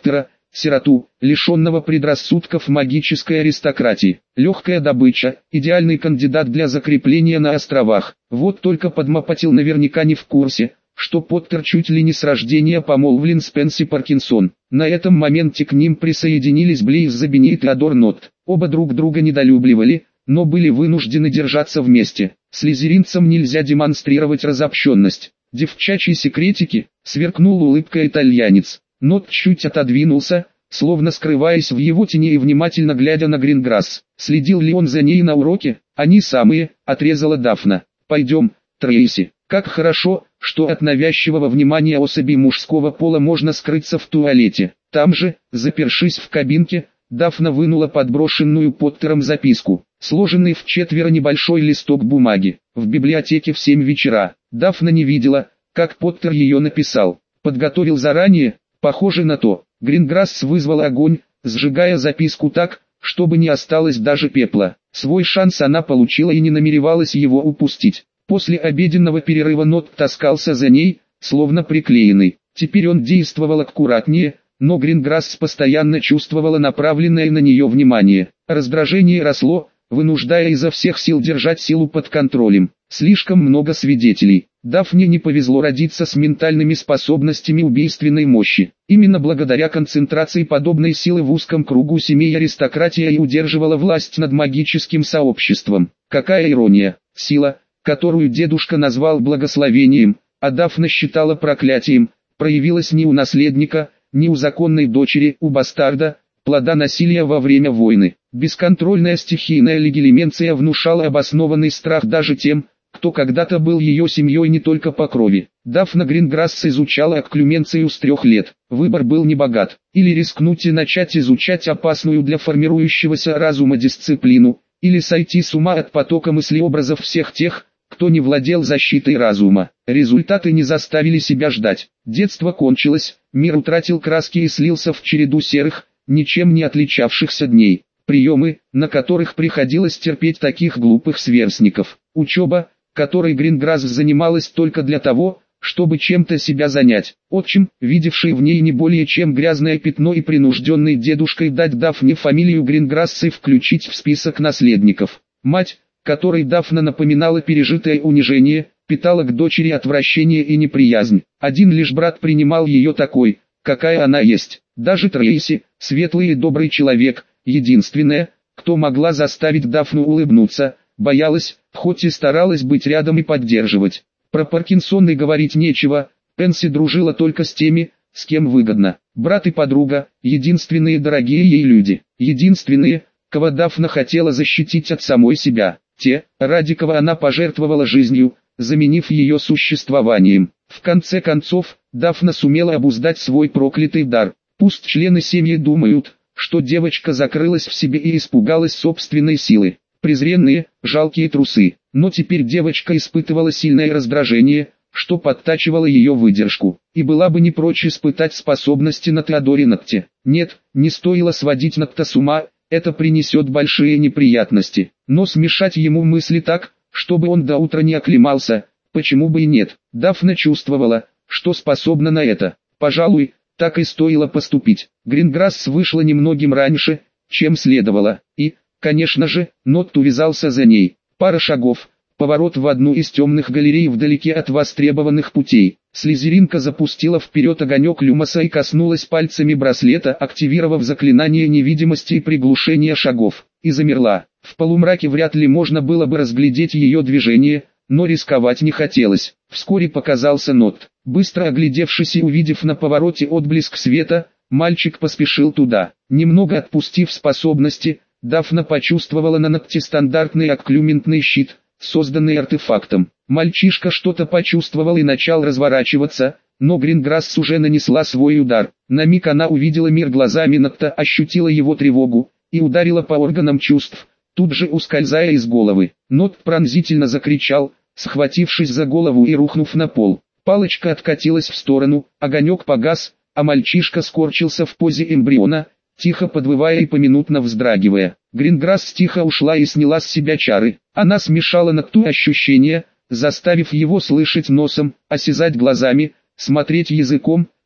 A: сироту, лишенного предрассудков магической аристократии. Легкая добыча, идеальный кандидат для закрепления на островах. Вот только Подмапатил наверняка не в курсе, что Поттер чуть ли не с рождения помолвлен с Пенси Паркинсон. На этом моменте к ним присоединились Блейз Забини и Теодор Нотт. Оба друг друга недолюбливали, но были вынуждены держаться вместе. Слизеринцам нельзя демонстрировать разобщенность. Девчачьи секретики, сверкнул улыбкой итальянец. Нотт чуть отодвинулся, словно скрываясь в его тени и внимательно глядя на Гринграсс. Следил ли он за ней на уроке? Они самые, отрезала Дафна. Пойдем, Трейси. Как хорошо, что от навязчивого внимания особей мужского пола можно скрыться в туалете. Там же, запершись в кабинке, Дафна вынула подброшенную Поттером записку, сложенный в четверо небольшой листок бумаги. В библиотеке в 7 вечера. Дафна не видела, как Поттер ее написал. Подготовил заранее, похоже на то. Гринграсс вызвал огонь, сжигая записку так, чтобы не осталось даже пепла. Свой шанс она получила и не намеревалась его упустить. После обеденного перерыва Нотт таскался за ней, словно приклеенный. Теперь он действовал аккуратнее, но Гринграсс постоянно чувствовала направленное на нее внимание. Раздражение росло, вынуждая изо всех сил держать силу под контролем. Слишком много свидетелей. Дафне не повезло родиться с ментальными способностями убийственной мощи. Именно благодаря концентрации подобной силы в узком кругу семей аристократия и удерживала власть над магическим сообществом. Какая ирония! Сила, которую дедушка назвал благословением, а Дафна считала проклятием, проявилась не у наследника, не у законной дочери, у бастарда, плода насилия во время войны. Бесконтрольная стихийная легилименция внушала обоснованный страх даже тем, кто когда-то был ее семьей не только по крови. Дафна Гринграсс изучала окклюменцию с 3 лет. Выбор был небогат. Или рискнуть и начать изучать опасную для формирующегося разума дисциплину, или сойти с ума от потока мыслеобразов всех тех, кто не владел защитой разума. Результаты не заставили себя ждать. Детство кончилось, мир утратил краски и слился в череду серых, ничем не отличавшихся дней. Приемы, на которых приходилось терпеть таких глупых сверстников. Учеба, которой Гринграсс занималась только для того, чтобы чем-то себя занять. Отчим, видевший в ней не более чем грязное пятно и принужденный дедушкой дать Дафне фамилию Гринграсс и включить в список наследников. Мать, которой Дафна напоминала пережитое унижение, питала к дочери отвращение и неприязнь. Один лишь брат принимал ее такой, какая она есть. Даже Трейси, светлый и добрый человек, единственная, кто могла заставить Дафну улыбнуться, боялась, хоть и старалась быть рядом и поддерживать. Про Паркинсона и говорить нечего, Пенси дружила только с теми, с кем выгодно. Брат и подруга, единственные дорогие ей люди, единственные, кого Дафна хотела защитить от самой себя. Те, ради кого она пожертвовала жизнью, заменив ее существованием. В конце концов, Дафна сумела обуздать свой проклятый дар. Пусть члены семьи думают, что девочка закрылась в себе и испугалась собственной силы. Презренные, жалкие трусы. Но теперь девочка испытывала сильное раздражение, что подтачивало ее выдержку. И была бы не прочь испытать способности на Теодоре Нотте. Нет, не стоило сводить Нотта с ума, это принесет большие неприятности. Но смешать ему мысли так, чтобы он до утра не оклемался, почему бы и нет. Дафна чувствовала, что способна на это. Пожалуй, так и стоило поступить. Гринграсс вышла немногим раньше, чем следовало. И, конечно же, Нотт увязался за ней. Пара шагов, поворот в одну из темных галерей вдалеке от востребованных путей. Слизеринка запустила вперед огонек люмоса и коснулась пальцами браслета, активировав заклинание невидимости и приглушения шагов. И замерла. В полумраке вряд ли можно было бы разглядеть ее движение, но рисковать не хотелось. Вскоре показался Нотт. Быстро оглядевшись и увидев на повороте отблеск света, мальчик поспешил туда. Немного отпустив способности, Дафна почувствовала на ногте стандартный окклюментный щит, созданный артефактом. Мальчишка что-то почувствовал и начал разворачиваться, но Гринграсс уже нанесла свой удар. На миг она увидела мир глазами Нотта, ощутила его тревогу и ударила по органам чувств, тут же ускользая из головы. Нотт пронзительно закричал, схватившись за голову и рухнув на пол. Палочка откатилась в сторону, огонек погас, а мальчишка скорчился в позе эмбриона, тихо подвывая и поминутно вздрагивая. Гринграсс тихо ушла и сняла с себя чары. Она смешала Нотту ощущения, заставив его слышать носом, осязать глазами, смотреть языком,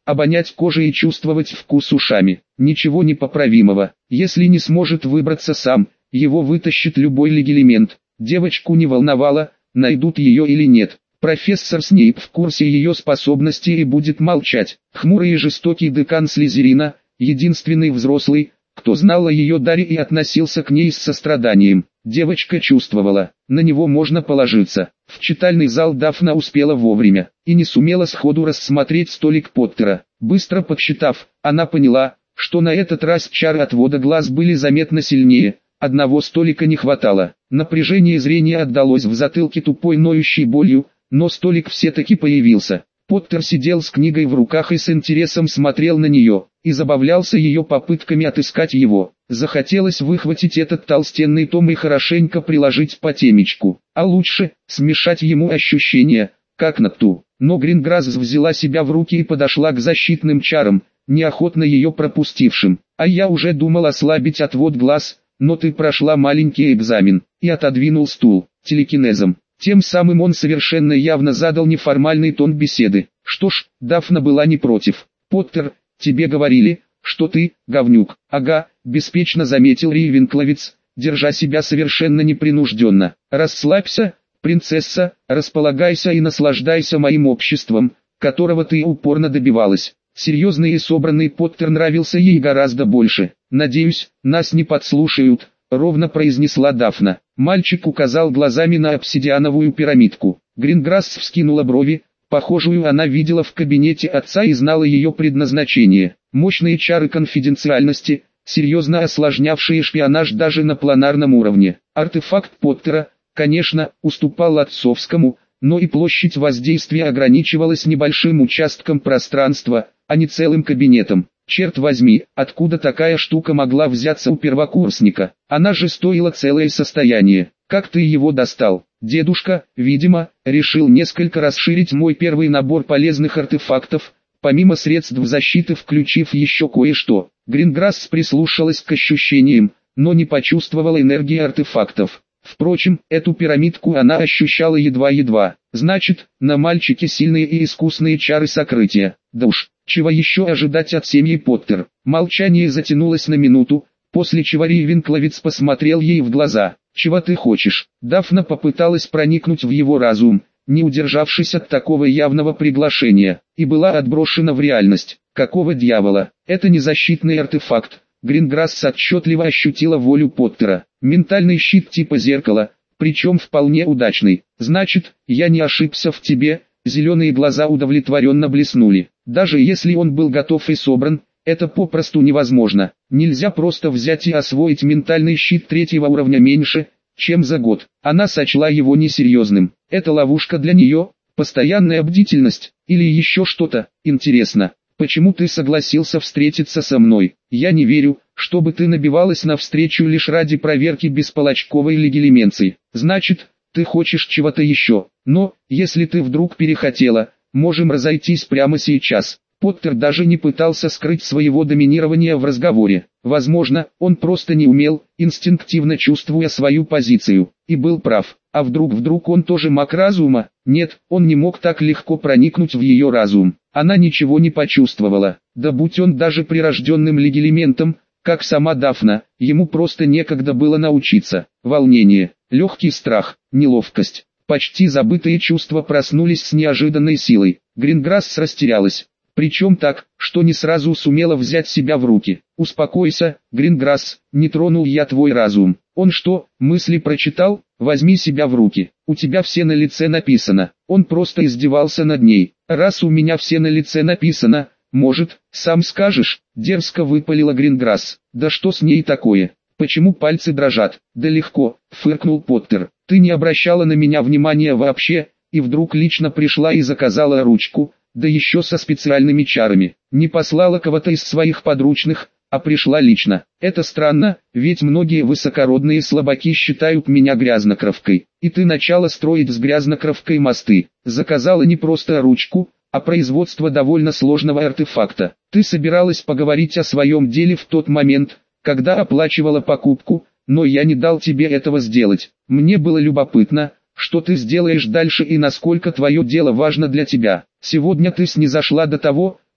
A: обонять кожей и чувствовать вкус ушами. Ничего непоправимого. Если не сможет выбраться сам, его вытащит любой легилимент. Девочку не волновало, найдут ее или нет. Профессор Снейп в курсе ее способностей и будет молчать. Хмурый и жестокий декан Слизерина, единственный взрослый, кто знал о ее даре и относился к ней с состраданием. Девочка чувствовала, на него можно положиться. В читальный зал Дафна успела вовремя, и не сумела сходу рассмотреть столик Поттера. Быстро подсчитав, она поняла, что на этот раз чары отвода глаз были заметно сильнее, одного столика не хватало. Напряжение зрения отдалось в затылке тупой ноющей болью, но столик все-таки появился. Поттер сидел с книгой в руках и с интересом смотрел на нее, и забавлялся ее попытками отыскать его. Захотелось выхватить этот толстенный том и хорошенько приложить по темечку, а лучше, смешать ему ощущения, как на ту. Но Гринграсс взяла себя в руки и подошла к защитным чарам, неохотно ее пропустившим. «А я уже думал ослабить отвод глаз, но ты прошла маленький экзамен», и отодвинул стул, телекинезом. Тем самым он совершенно явно задал неформальный тон беседы. Что ж, Дафна была не против. «Поттер, тебе говорили, что ты, говнюк». «Ага», беспечно заметил Рейвенкловец, держа себя совершенно непринужденно. «Расслабься, принцесса, располагайся и наслаждайся моим обществом, которого ты упорно добивалась». Серьезный и собранный Поттер нравился ей гораздо больше. «Надеюсь, нас не подслушают», — ровно произнесла Дафна. Мальчик указал глазами на обсидиановую пирамидку. Гринграсс вскинула брови, похожую она видела в кабинете отца и знала ее предназначение. Мощные чары конфиденциальности, серьезно осложнявшие шпионаж даже на планарном уровне. Артефакт Поттера, конечно, уступал отцовскому, но и площадь воздействия ограничивалась небольшим участком пространства, а не целым кабинетом. Черт возьми, откуда такая штука могла взяться у первокурсника? Она же стоила целое состояние. Как ты его достал? Дедушка, видимо, решил несколько расширить мой первый набор полезных артефактов, помимо средств защиты включив еще кое-что. Гринграсс прислушалась к ощущениям, но не почувствовала энергии артефактов. Впрочем, эту пирамидку она ощущала едва-едва. Значит, на мальчике сильные и искусные чары сокрытия. Да уж, чего еще ожидать от семьи Поттер? Молчание затянулось на минуту, после чего Рейвенкловец посмотрел ей в глаза. «Чего ты хочешь?» Дафна попыталась проникнуть в его разум, не удержавшись от такого явного приглашения, и была отброшена в реальность. Какого дьявола? Это не защитный артефакт. Гринграсс отчетливо ощутила волю Поттера. Ментальный щит типа зеркала, причем вполне удачный. «Значит, я не ошибся в тебе», зеленые глаза удовлетворенно блеснули. Даже если он был готов и собран, это попросту невозможно. Нельзя просто взять и освоить ментальный щит третьего уровня меньше, чем за год. Она сочла его несерьезным. Это ловушка для нее, постоянная бдительность, или еще что-то. Интересно, почему ты согласился встретиться со мной? Я не верю, чтобы ты набивалась навстречу лишь ради проверки бесполочковой легилименции. Значит, ты хочешь чего-то еще. Но, если ты вдруг перехотела, можем разойтись прямо сейчас. Поттер даже не пытался скрыть своего доминирования в разговоре. Возможно, он просто не умел, инстинктивно чувствуя свою позицию, и был прав. А вдруг он тоже маг разума? Нет, он не мог так легко проникнуть в ее разум. Она ничего не почувствовала. Да будь он даже прирожденным легилиментом, как сама Дафна, ему просто некогда было научиться. Волнение, легкий страх, неловкость, почти забытые чувства проснулись с неожиданной силой. Гринграсс растерялась. Причем так, что не сразу сумела взять себя в руки. «Успокойся, Гринграсс, не тронул я твой разум». Он что, мысли прочитал? Возьми себя в руки. У тебя все на лице написано. Он просто издевался над ней. Раз у меня все на лице написано, может, сам скажешь? Дерзко выпалила Гринграсс. Да что с ней такое? Почему пальцы дрожат? Да легко, фыркнул Поттер. Ты не обращала на меня внимания вообще, и вдруг лично пришла и заказала ручку. Да еще со специальными чарами. Не послала кого-то из своих подручных, а пришла лично. Это странно, ведь многие высокородные слабаки считают меня грязнокровкой. И ты начала строить с грязнокровкой мосты. Заказала не просто ручку, а производство довольно сложного артефакта. Ты собиралась поговорить о своем деле в тот момент, когда оплачивала покупку, но я не дал тебе этого сделать. Мне было любопытно, что ты сделаешь дальше и насколько твое дело важно для тебя. Сегодня ты снизошла до того,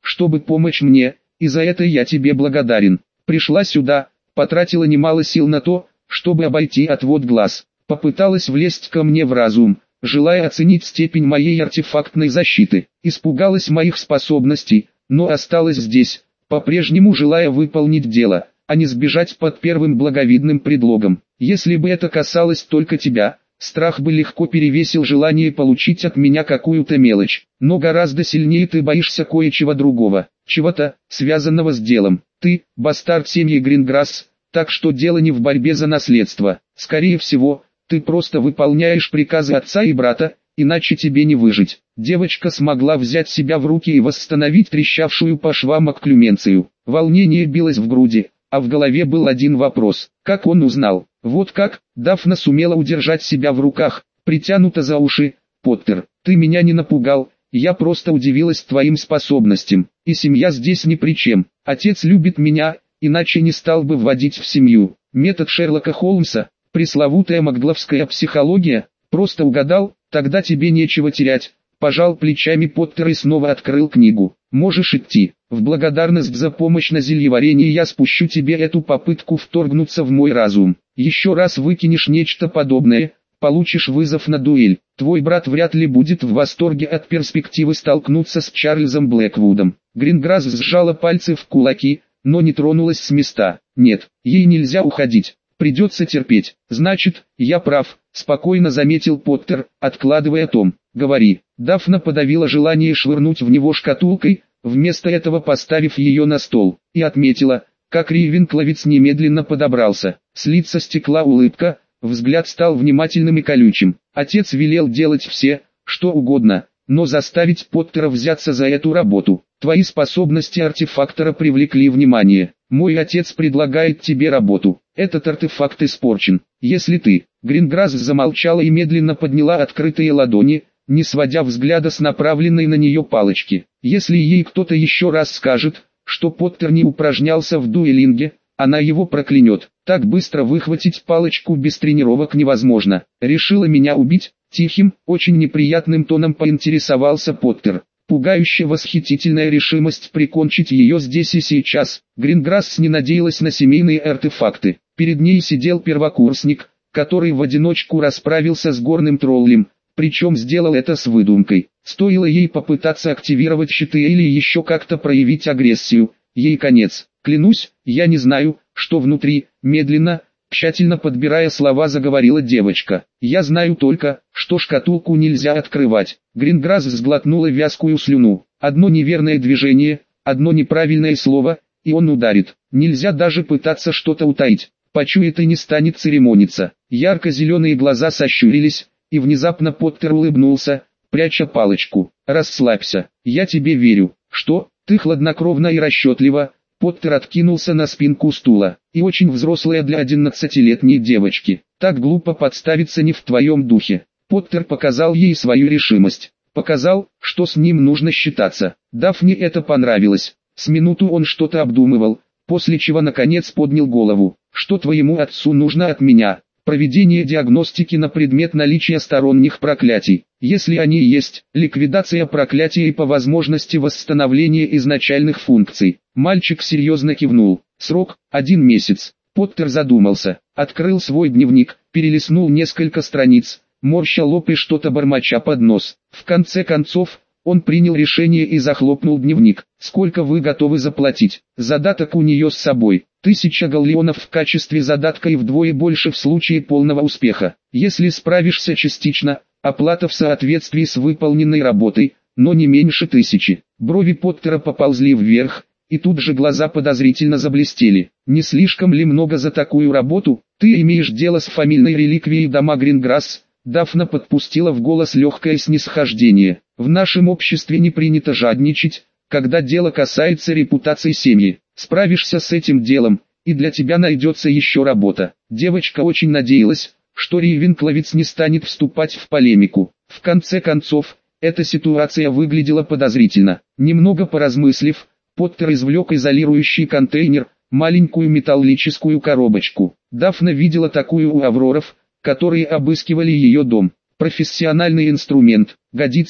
A: чтобы помочь мне, и за это я тебе благодарен. Пришла сюда, потратила немало сил на то, чтобы обойти отвод глаз. Попыталась влезть ко мне в разум, желая оценить степень моей артефактной защиты. Испугалась моих способностей, но осталась здесь, по-прежнему желая выполнить дело, а не сбежать под первым благовидным предлогом. Если бы это касалось только тебя, страх бы легко перевесил желание получить от меня какую-то мелочь. Но гораздо сильнее ты боишься кое-чего другого, чего-то, связанного с делом. Ты, бастард семьи Гринграсс, так что дело не в борьбе за наследство. Скорее всего, ты просто выполняешь приказы отца и брата, иначе тебе не выжить. Девочка смогла взять себя в руки и восстановить трещавшую по швам окклюменцию. Волнение билось в груди, а в голове был один вопрос: как он узнал? Вот как? Дафна сумела удержать себя в руках, притянута за уши. Поттер, ты меня не напугал, я просто удивилась твоим способностям, и семья здесь ни при чем. Отец любит меня, иначе не стал бы вводить в семью. Метод Шерлока Холмса, пресловутая макгловская психология, просто угадал, тогда тебе нечего терять. Пожал плечами Поттер и снова открыл книгу. Можешь идти. В благодарность за помощь на зельеварении я спущу тебе эту попытку вторгнуться в мой разум. Еще раз выкинешь нечто подобное, получишь вызов на дуэль. Твой брат вряд ли будет в восторге от перспективы столкнуться с Чарльзом Блэквудом. Гринграсс сжала пальцы в кулаки, но не тронулась с места. Нет, ей нельзя уходить. Придется терпеть. Значит, я прав, спокойно заметил Поттер, откладывая том. Говори. Дафна подавила желание швырнуть в него шкатулкой, вместо этого поставив ее на стол, и отметила, как Рейвенкловец немедленно подобрался. С лица стекла улыбка, взгляд стал внимательным и колючим. Отец велел делать все, что угодно, но заставить Поттера взяться за эту работу. Твои способности артефактора привлекли внимание. Мой отец предлагает тебе работу. Этот артефакт испорчен. Если ты... Гринграсс замолчала и медленно подняла открытые ладони, не сводя взгляда с направленной на нее палочки. Если ей кто-то еще раз скажет, что Поттер не упражнялся в дуэлинге, она его проклянет. Так быстро выхватить палочку без тренировок невозможно. Решила меня убить? Тихим, очень неприятным тоном поинтересовался Поттер. Пугающе восхитительная решимость прикончить ее здесь и сейчас. Гринграсс не надеялась на семейные артефакты. Перед ней сидел первокурсник, который в одиночку расправился с горным троллем, причем сделал это с выдумкой. Стоило ей попытаться активировать щиты или еще как-то проявить агрессию, ей конец. Клянусь, я не знаю, что внутри. Медленно, тщательно подбирая слова, заговорила девочка. Я знаю только, что шкатулку нельзя открывать. Гринграсс сглотнула вязкую слюну. Одно неверное движение, одно неправильное слово, и он ударит. Нельзя даже пытаться что-то утаить. Почует и не станет церемониться. Ярко-зеленые глаза сощурились, и внезапно Поттер улыбнулся, пряча палочку. «Расслабься, я тебе верю». «Что? Ты хладнокровна и расчетлива?» Поттер откинулся на спинку стула. «И очень взрослая для 11-летней девочки. Так глупо подставиться не в твоем духе». Поттер показал ей свою решимость. Показал, что с ним нужно считаться. Дафне это понравилось. С минуту он что-то обдумывал, после чего наконец поднял голову. «Что твоему отцу нужно от меня?» «Проведение диагностики на предмет наличия сторонних проклятий. Если они есть, ликвидация проклятия и по возможности восстановление изначальных функций». Мальчик серьезно кивнул. «Срок – 1 месяц». Поттер задумался, открыл свой дневник, перелистнул несколько страниц, морща лоб и что-то бормоча под нос. В конце концов, он принял решение и захлопнул дневник. «Сколько вы готовы заплатить?» Задаток у нее с собой. 1000 галлеонов в качестве задатка и вдвое больше в случае полного успеха. Если справишься частично, оплата в соответствии с выполненной работой, но не меньше 1000. Брови Поттера поползли вверх, и тут же глаза подозрительно заблестели. «Не слишком ли много за такую работу? Ты имеешь дело с фамильной реликвией дома Гринграсс?» Дафна подпустила в голос легкое снисхождение. «В нашем обществе не принято жадничать, когда дело касается репутации семьи. Справишься с этим делом, и для тебя найдется еще работа». Девочка очень надеялась, что Рейвенкловец не станет вступать в полемику. В конце концов, эта ситуация выглядела подозрительно. Немного поразмыслив, Поттер извлек изолирующий контейнер, маленькую металлическую коробочку. Дафна видела такую у Авроров, которые обыскивали ее дом. «Профессиональный инструмент, годится»,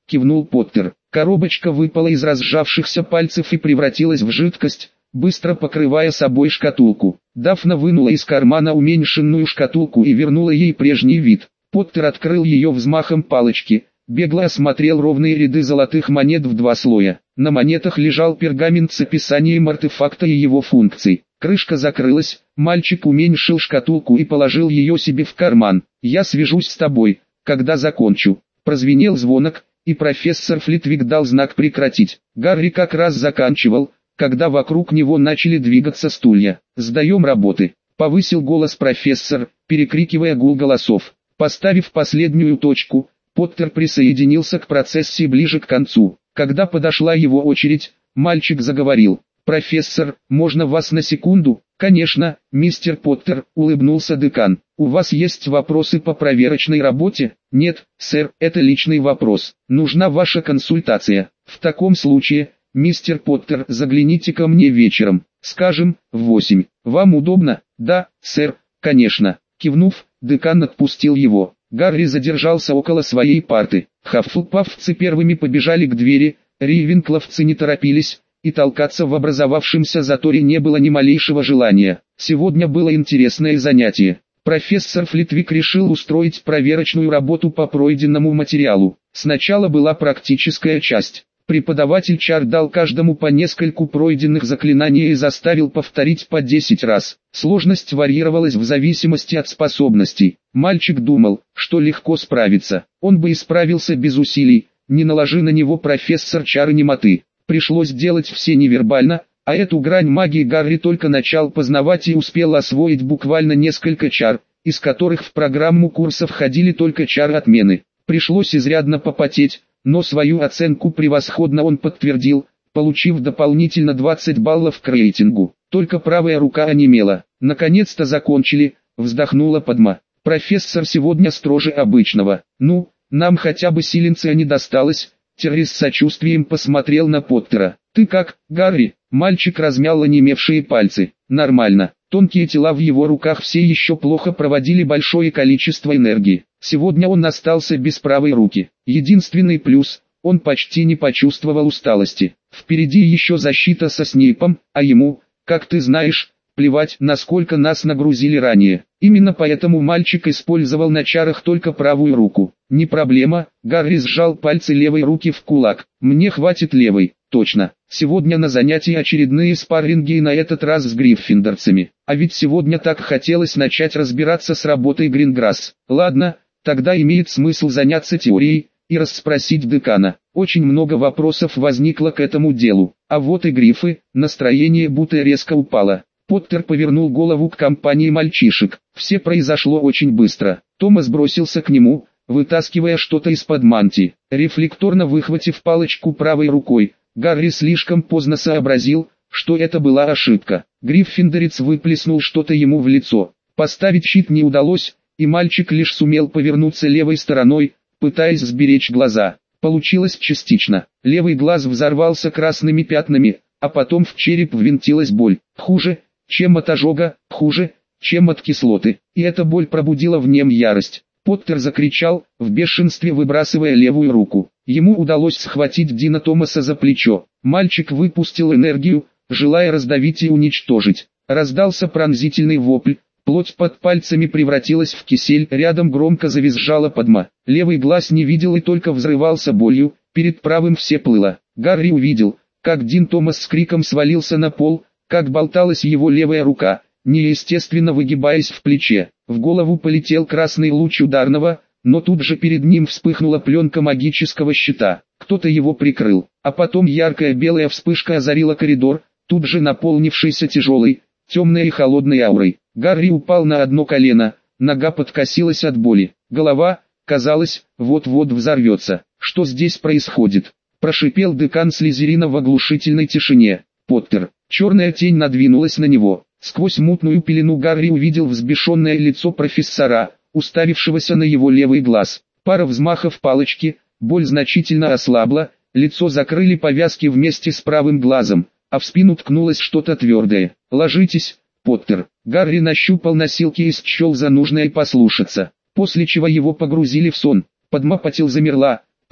A: кивнул Поттер. Коробочка выпала из разжавшихся пальцев и превратилась в жидкость, быстро покрывая собой шкатулку. Дафна вынула из кармана уменьшенную шкатулку и вернула ей прежний вид. Поттер открыл ее взмахом палочки, бегло осмотрел ровные ряды золотых монет в 2 слоя. На монетах лежал пергамент с описанием артефакта и его функций. Крышка закрылась, мальчик уменьшил шкатулку и положил ее себе в карман. «Я свяжусь с тобой, когда закончу». Прозвенел звонок, и профессор Флитвик дал знак прекратить. Гарри как раз заканчивал, когда вокруг него начали двигаться стулья. «Сдаем работы», — повысил голос профессор, перекрикивая гул голосов. Поставив последнюю точку, Поттер присоединился к процессии ближе к концу. Когда подошла его очередь, мальчик заговорил. «Профессор, можно вас на секунду?» «Конечно, мистер Поттер», — улыбнулся декан. «У вас есть вопросы по проверочной работе?» «Нет, сэр, это личный вопрос. Нужна ваша консультация. В таком случае, мистер Поттер, загляните ко мне вечером, скажем, в 8. Вам удобно?» «Да, сэр, конечно». Кивнув, декан отпустил его. Гарри задержался около своей парты. Хаффлпаффцы первыми побежали к двери, рейвенкловцы не торопились, и толкаться в образовавшемся заторе не было ни малейшего желания. Сегодня было интересное занятие. Профессор Флитвик решил устроить проверочную работу по пройденному материалу. Сначала была практическая часть. Преподаватель чар дал каждому по нескольку пройденных заклинаний и заставил повторить по 10 раз. Сложность варьировалась в зависимости от способностей. Мальчик думал, что легко справиться. Он бы и справился без усилий, не наложи на него профессор чары немоты. Пришлось делать все невербально, а эту грань магии Гарри только начал познавать и успел освоить буквально несколько чар, из которых в программу курса входили только чары отмены. Пришлось изрядно попотеть, но свою оценку превосходно он подтвердил, получив дополнительно 20 баллов к рейтингу. Только правая рука онемела. «Наконец-то закончили», — вздохнула Падма. «Профессор сегодня строже обычного. Ну, нам хотя бы силенция не досталось». Терри с сочувствием посмотрел на Поттера. «Ты как, Гарри?» Мальчик размял онемевшие пальцы. «Нормально». Тонкие тела в его руках все еще плохо проводили большое количество энергии. Сегодня он остался без правой руки. Единственный плюс – он почти не почувствовал усталости. Впереди еще защита со Снейпом, а ему, как ты знаешь, плевать, насколько нас нагрузили ранее. Именно поэтому мальчик использовал на чарах только правую руку. «Не проблема», — Гарри сжал пальцы левой руки в кулак. «Мне хватит левой». «Точно. Сегодня на занятии очередные спарринги и на этот раз с гриффиндорцами. А ведь сегодня так хотелось начать разбираться с работой Гринграсс. Ладно, тогда имеет смысл заняться теорией и расспросить декана». Очень много вопросов возникло к этому делу. А вот и грифы, настроение будто резко упало. Поттер повернул голову к компании мальчишек. Все произошло очень быстро. Томас бросился к нему, вытаскивая что-то из-под мантии. Рефлекторно выхватив палочку правой рукой, Гарри слишком поздно сообразил, что это была ошибка. Гриффиндорец выплеснул что-то ему в лицо. Поставить щит не удалось, и мальчик лишь сумел повернуться левой стороной, пытаясь сберечь глаза. Получилось частично. Левый глаз взорвался красными пятнами, а потом в череп ввинтилась боль. Хуже, чем от ожога, хуже, чем от кислоты. И эта боль пробудила в нем ярость. Поттер закричал, в бешенстве выбрасывая левую руку. Ему удалось схватить Дина Томаса за плечо. Мальчик выпустил энергию, желая раздавить и уничтожить. Раздался пронзительный вопль. Плоть под пальцами превратилась в кисель, рядом громко завизжала Падма. Левый глаз не видел и только взрывался болью, перед правым все плыло. Гарри увидел, как Дин Томас с криком свалился на пол, как болталась его левая рука, неестественно выгибаясь в плече. В голову полетел красный луч ударного, но тут же перед ним вспыхнула пленка магического щита. Кто-то его прикрыл, а потом яркая белая вспышка озарила коридор, тут же наполнившийся тяжелой, темной и холодной аурой. Гарри упал на одно колено, нога подкосилась от боли. Голова, казалось, вот-вот взорвется. «Что здесь происходит?» – прошипел декан Слизерина в оглушительной тишине. «Поттер». Черная тень надвинулась на него. Сквозь мутную пелену Гарри увидел взбешенное лицо профессора, уставившегося на его левый глаз. Пара взмахов палочки, боль значительно ослабла, лицо закрыли повязки вместе с правым глазом, а в спину ткнулось что-то твердое. «Ложитесь, Поттер». Гарри нащупал носилки и счел за нужное послушаться, после чего его погрузили в сон. Падма замерла,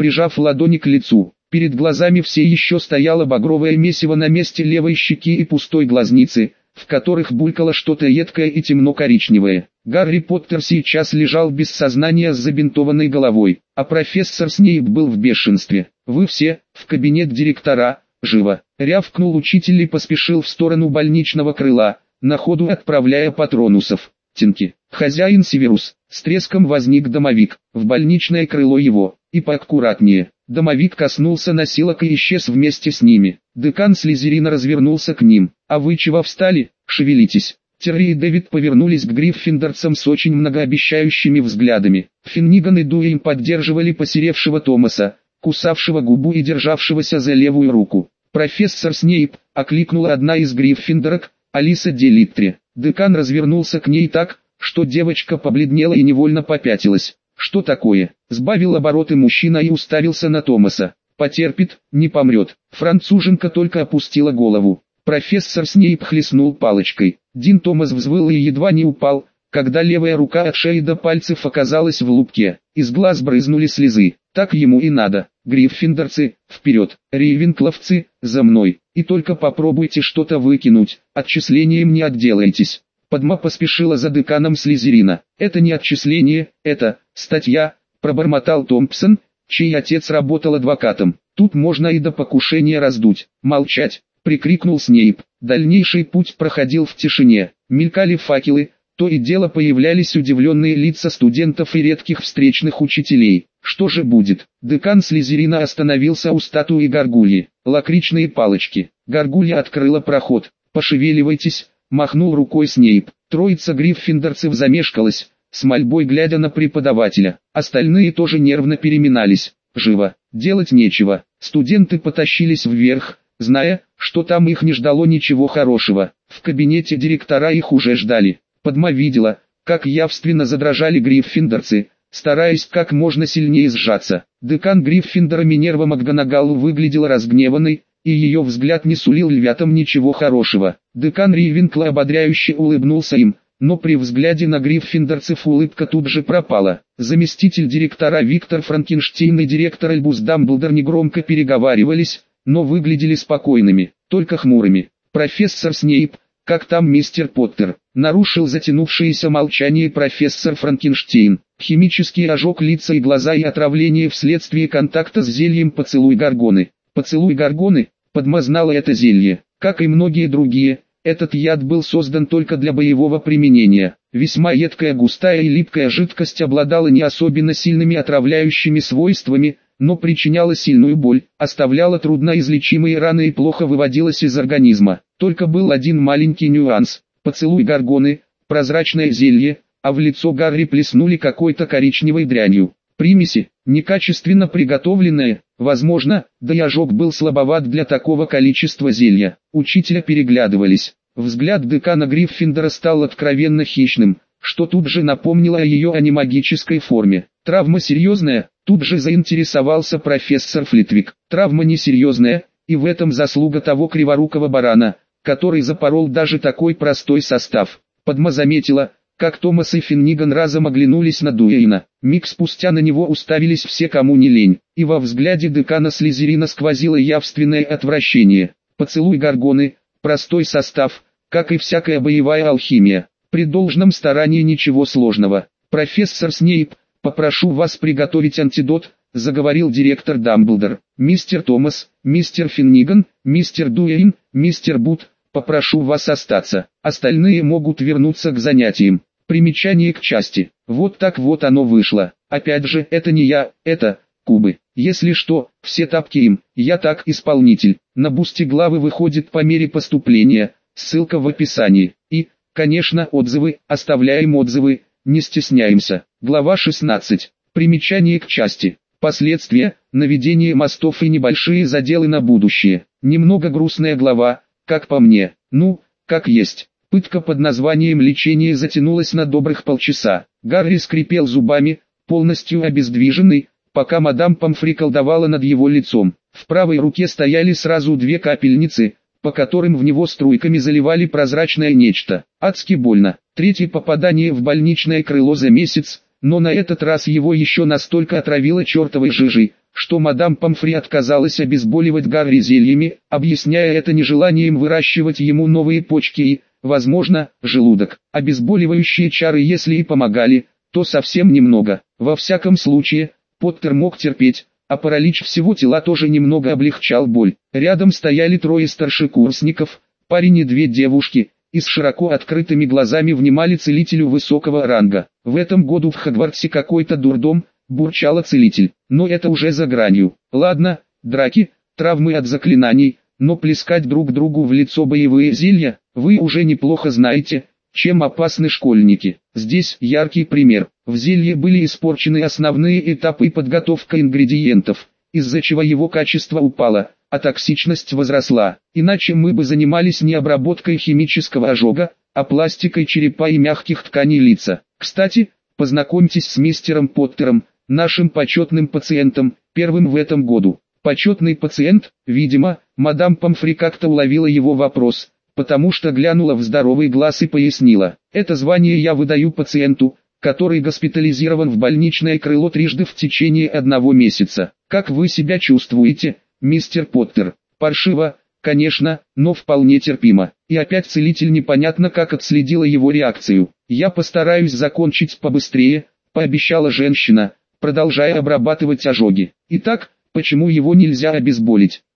A: прижав ладони к лицу. Перед глазами все еще стояло багровое месиво на месте левой щеки и пустой глазницы, в которых булькало что-то едкое и темно-коричневое. Гарри Поттер сейчас лежал без сознания с забинтованной головой, а профессор Снейп был в бешенстве. «Вы все, в кабинет директора, живо!» — рявкнул учитель и поспешил в сторону больничного крыла, на ходу отправляя патронусов. «Тинки!» Хозяин Северус, с треском возник домовик, в больничное крыло его, и поаккуратнее. Домовик коснулся носилок и исчез вместе с ними. Декан Слизерина развернулся к ним. «А вы чего встали? Шевелитесь!» Терри и Дэвид повернулись к гриффиндорцам с очень многообещающими взглядами. Финниган и Дуэйн поддерживали посеревшего Томаса, кусавшего губу и державшегося за левую руку. «Профессор Снейп!» — окликнула одна из гриффиндорок, Алиса Делиттри. Декан развернулся к ней так, что девочка побледнела и невольно попятилась. «Что такое?» — сбавил обороты мужчина и уставился на Томаса. «Потерпит, не помрет». Француженка только опустила голову. Профессор Снейп хлестнул палочкой. Дин Томас взвыл и едва не упал, когда левая рука от шеи до пальцев оказалась в лупке. Из глаз брызнули слезы. «Так ему и надо. Гриффиндорцы, вперед! Рейвенкловцы, за мной! И только попробуйте что-то выкинуть, отчислением не отделаетесь». Падма поспешила за деканом Слизерина. «Это не отчисление, это статья», — пробормотал Томпсон, чей отец работал адвокатом. «Тут можно и до покушения раздуть». «Молчать!» — прикрикнул Снейп. Дальнейший путь проходил в тишине. Мелькали факелы, то и дело появлялись удивленные лица студентов и редких встречных учителей. Что же будет? Декан Слизерина остановился у статуи Гаргульи. «Лакричные палочки». Гаргулья открыла проход. «Пошевеливайтесь», — махнул рукой Снейп. Троица гриффиндорцев замешкалась, с мольбой глядя на преподавателя. Остальные тоже нервно переминались. «Живо! Делать нечего». Студенты потащились вверх, зная, что там их не ждало ничего хорошего. В кабинете директора их уже ждали. Падма видела, как явственно задрожали гриффиндорцы, стараясь как можно сильнее сжаться. Декан Гриффиндора Минерва МакГонагал выглядела разгневанной, и ее взгляд не сулил львятам ничего хорошего. Декан Рейвенкла ободряюще улыбнулся им, но при взгляде на гриффиндорцев улыбка тут же пропала. Заместитель директора Виктор Франкенштейн и директор Альбус Дамблдор негромко переговаривались, но выглядели спокойными, только хмурыми. «Профессор Снейп, как там мистер Поттер?» — нарушил затянувшееся молчание профессор Франкенштейн. «Химический ожог лица и глаза и отравление вследствие контакта с зельем поцелуй Горгоны». «Поцелуй Горгоны?» Падма знала это зелье, как и многие другие. Этот яд был создан только для боевого применения. Весьма едкая, густая и липкая жидкость обладала не особенно сильными отравляющими свойствами, но причиняла сильную боль, оставляла трудноизлечимые раны и плохо выводилась из организма. Только был один маленький нюанс. Поцелуй Горгоны, прозрачное зелье, а в лицо Гарри плеснули какой-то коричневой дрянью. Примеси, некачественно приготовленные, возможно, да и ожог был слабоват для такого количества зелья. Учителя переглядывались. Взгляд декана Гриффиндора стал откровенно хищным, что тут же напомнило о ее анимагической форме. «Травма серьезная?» — тут же заинтересовался профессор Флитвик. «Травма несерьезная, и в этом заслуга того криворукого барана, который запорол даже такой простой состав». Падма заметила, как Томас и Финниган разом оглянулись на Дуэйна. Миг спустя на него уставились все, кому не лень, и во взгляде декана Слизерина сквозило явственное отвращение. «Поцелуй Горгоны, простой состав, как и всякая боевая алхимия. При должном старании ничего сложного. Профессор Снейп, попрошу вас приготовить антидот», — заговорил директор Дамблдор. «Мистер Томас, мистер Финниган, мистер Дуэйн, мистер Бут, попрошу вас остаться. Остальные могут вернуться к занятиям». Примечание к части. Вот так вот оно вышло. Опять же, это не я, это кубы. Если что, все тапки им, я так исполнитель. На бусте главы выходит по мере поступления, ссылка в описании. И, конечно, отзывы, оставляем отзывы, не стесняемся. Глава 16. Примечание к части. Последствия, наведение мостов и небольшие заделы на будущее. Немного грустная глава, как по мне. Ну, как есть. Пытка под названием «Лечение» затянулась на добрых полчаса. Гарри скрипел зубами, полностью обездвиженный, пока мадам Помфри колдовала над его лицом. В правой руке стояли сразу две капельницы, по которым в него струйками заливали прозрачное нечто. Адски больно. Третье попадание в больничное крыло за месяц, но на этот раз его еще настолько отравило чертовой жижей, что мадам Помфри отказалась обезболивать Гарри зельями, объясняя это нежеланием выращивать ему новые почки и, возможно, желудок. Обезболивающие чары если и помогали, то совсем немного. Во всяком случае, Поттер мог терпеть, а паралич всего тела тоже немного облегчал боль. Рядом стояли трое старшекурсников, парень и две девушки, и с широко открытыми глазами внимали целителю высокого ранга. В этом году в Хогвартсе какой-то дурдом, бурчала целитель, но это уже за гранью. Ладно, драки, травмы от заклинаний, но плескать друг другу в лицо боевые зелья, вы уже неплохо знаете, чем опасны школьники. Здесь яркий пример. В зелье были испорчены основные этапы и подготовка ингредиентов, из-за чего его качество упало, а токсичность возросла. Иначе мы бы занимались не обработкой химического ожога, а пластикой черепа и мягких тканей лица. Кстати, познакомьтесь с мистером Поттером, нашим почетным пациентом, первым в этом году. Почетный пациент, видимо, мадам Помфри как-то уловила его вопрос, потому что глянула в здоровый глаз и пояснила. Это звание я выдаю пациенту, который госпитализирован в больничное крыло трижды в течение 1 месяца. Как вы себя чувствуете, мистер Поттер? Паршиво, конечно, но вполне терпимо. И опять целитель непонятно как отследила его реакцию. Я постараюсь закончить побыстрее, пообещала женщина, продолжая обрабатывать ожоги. Итак, почему его нельзя обезболить?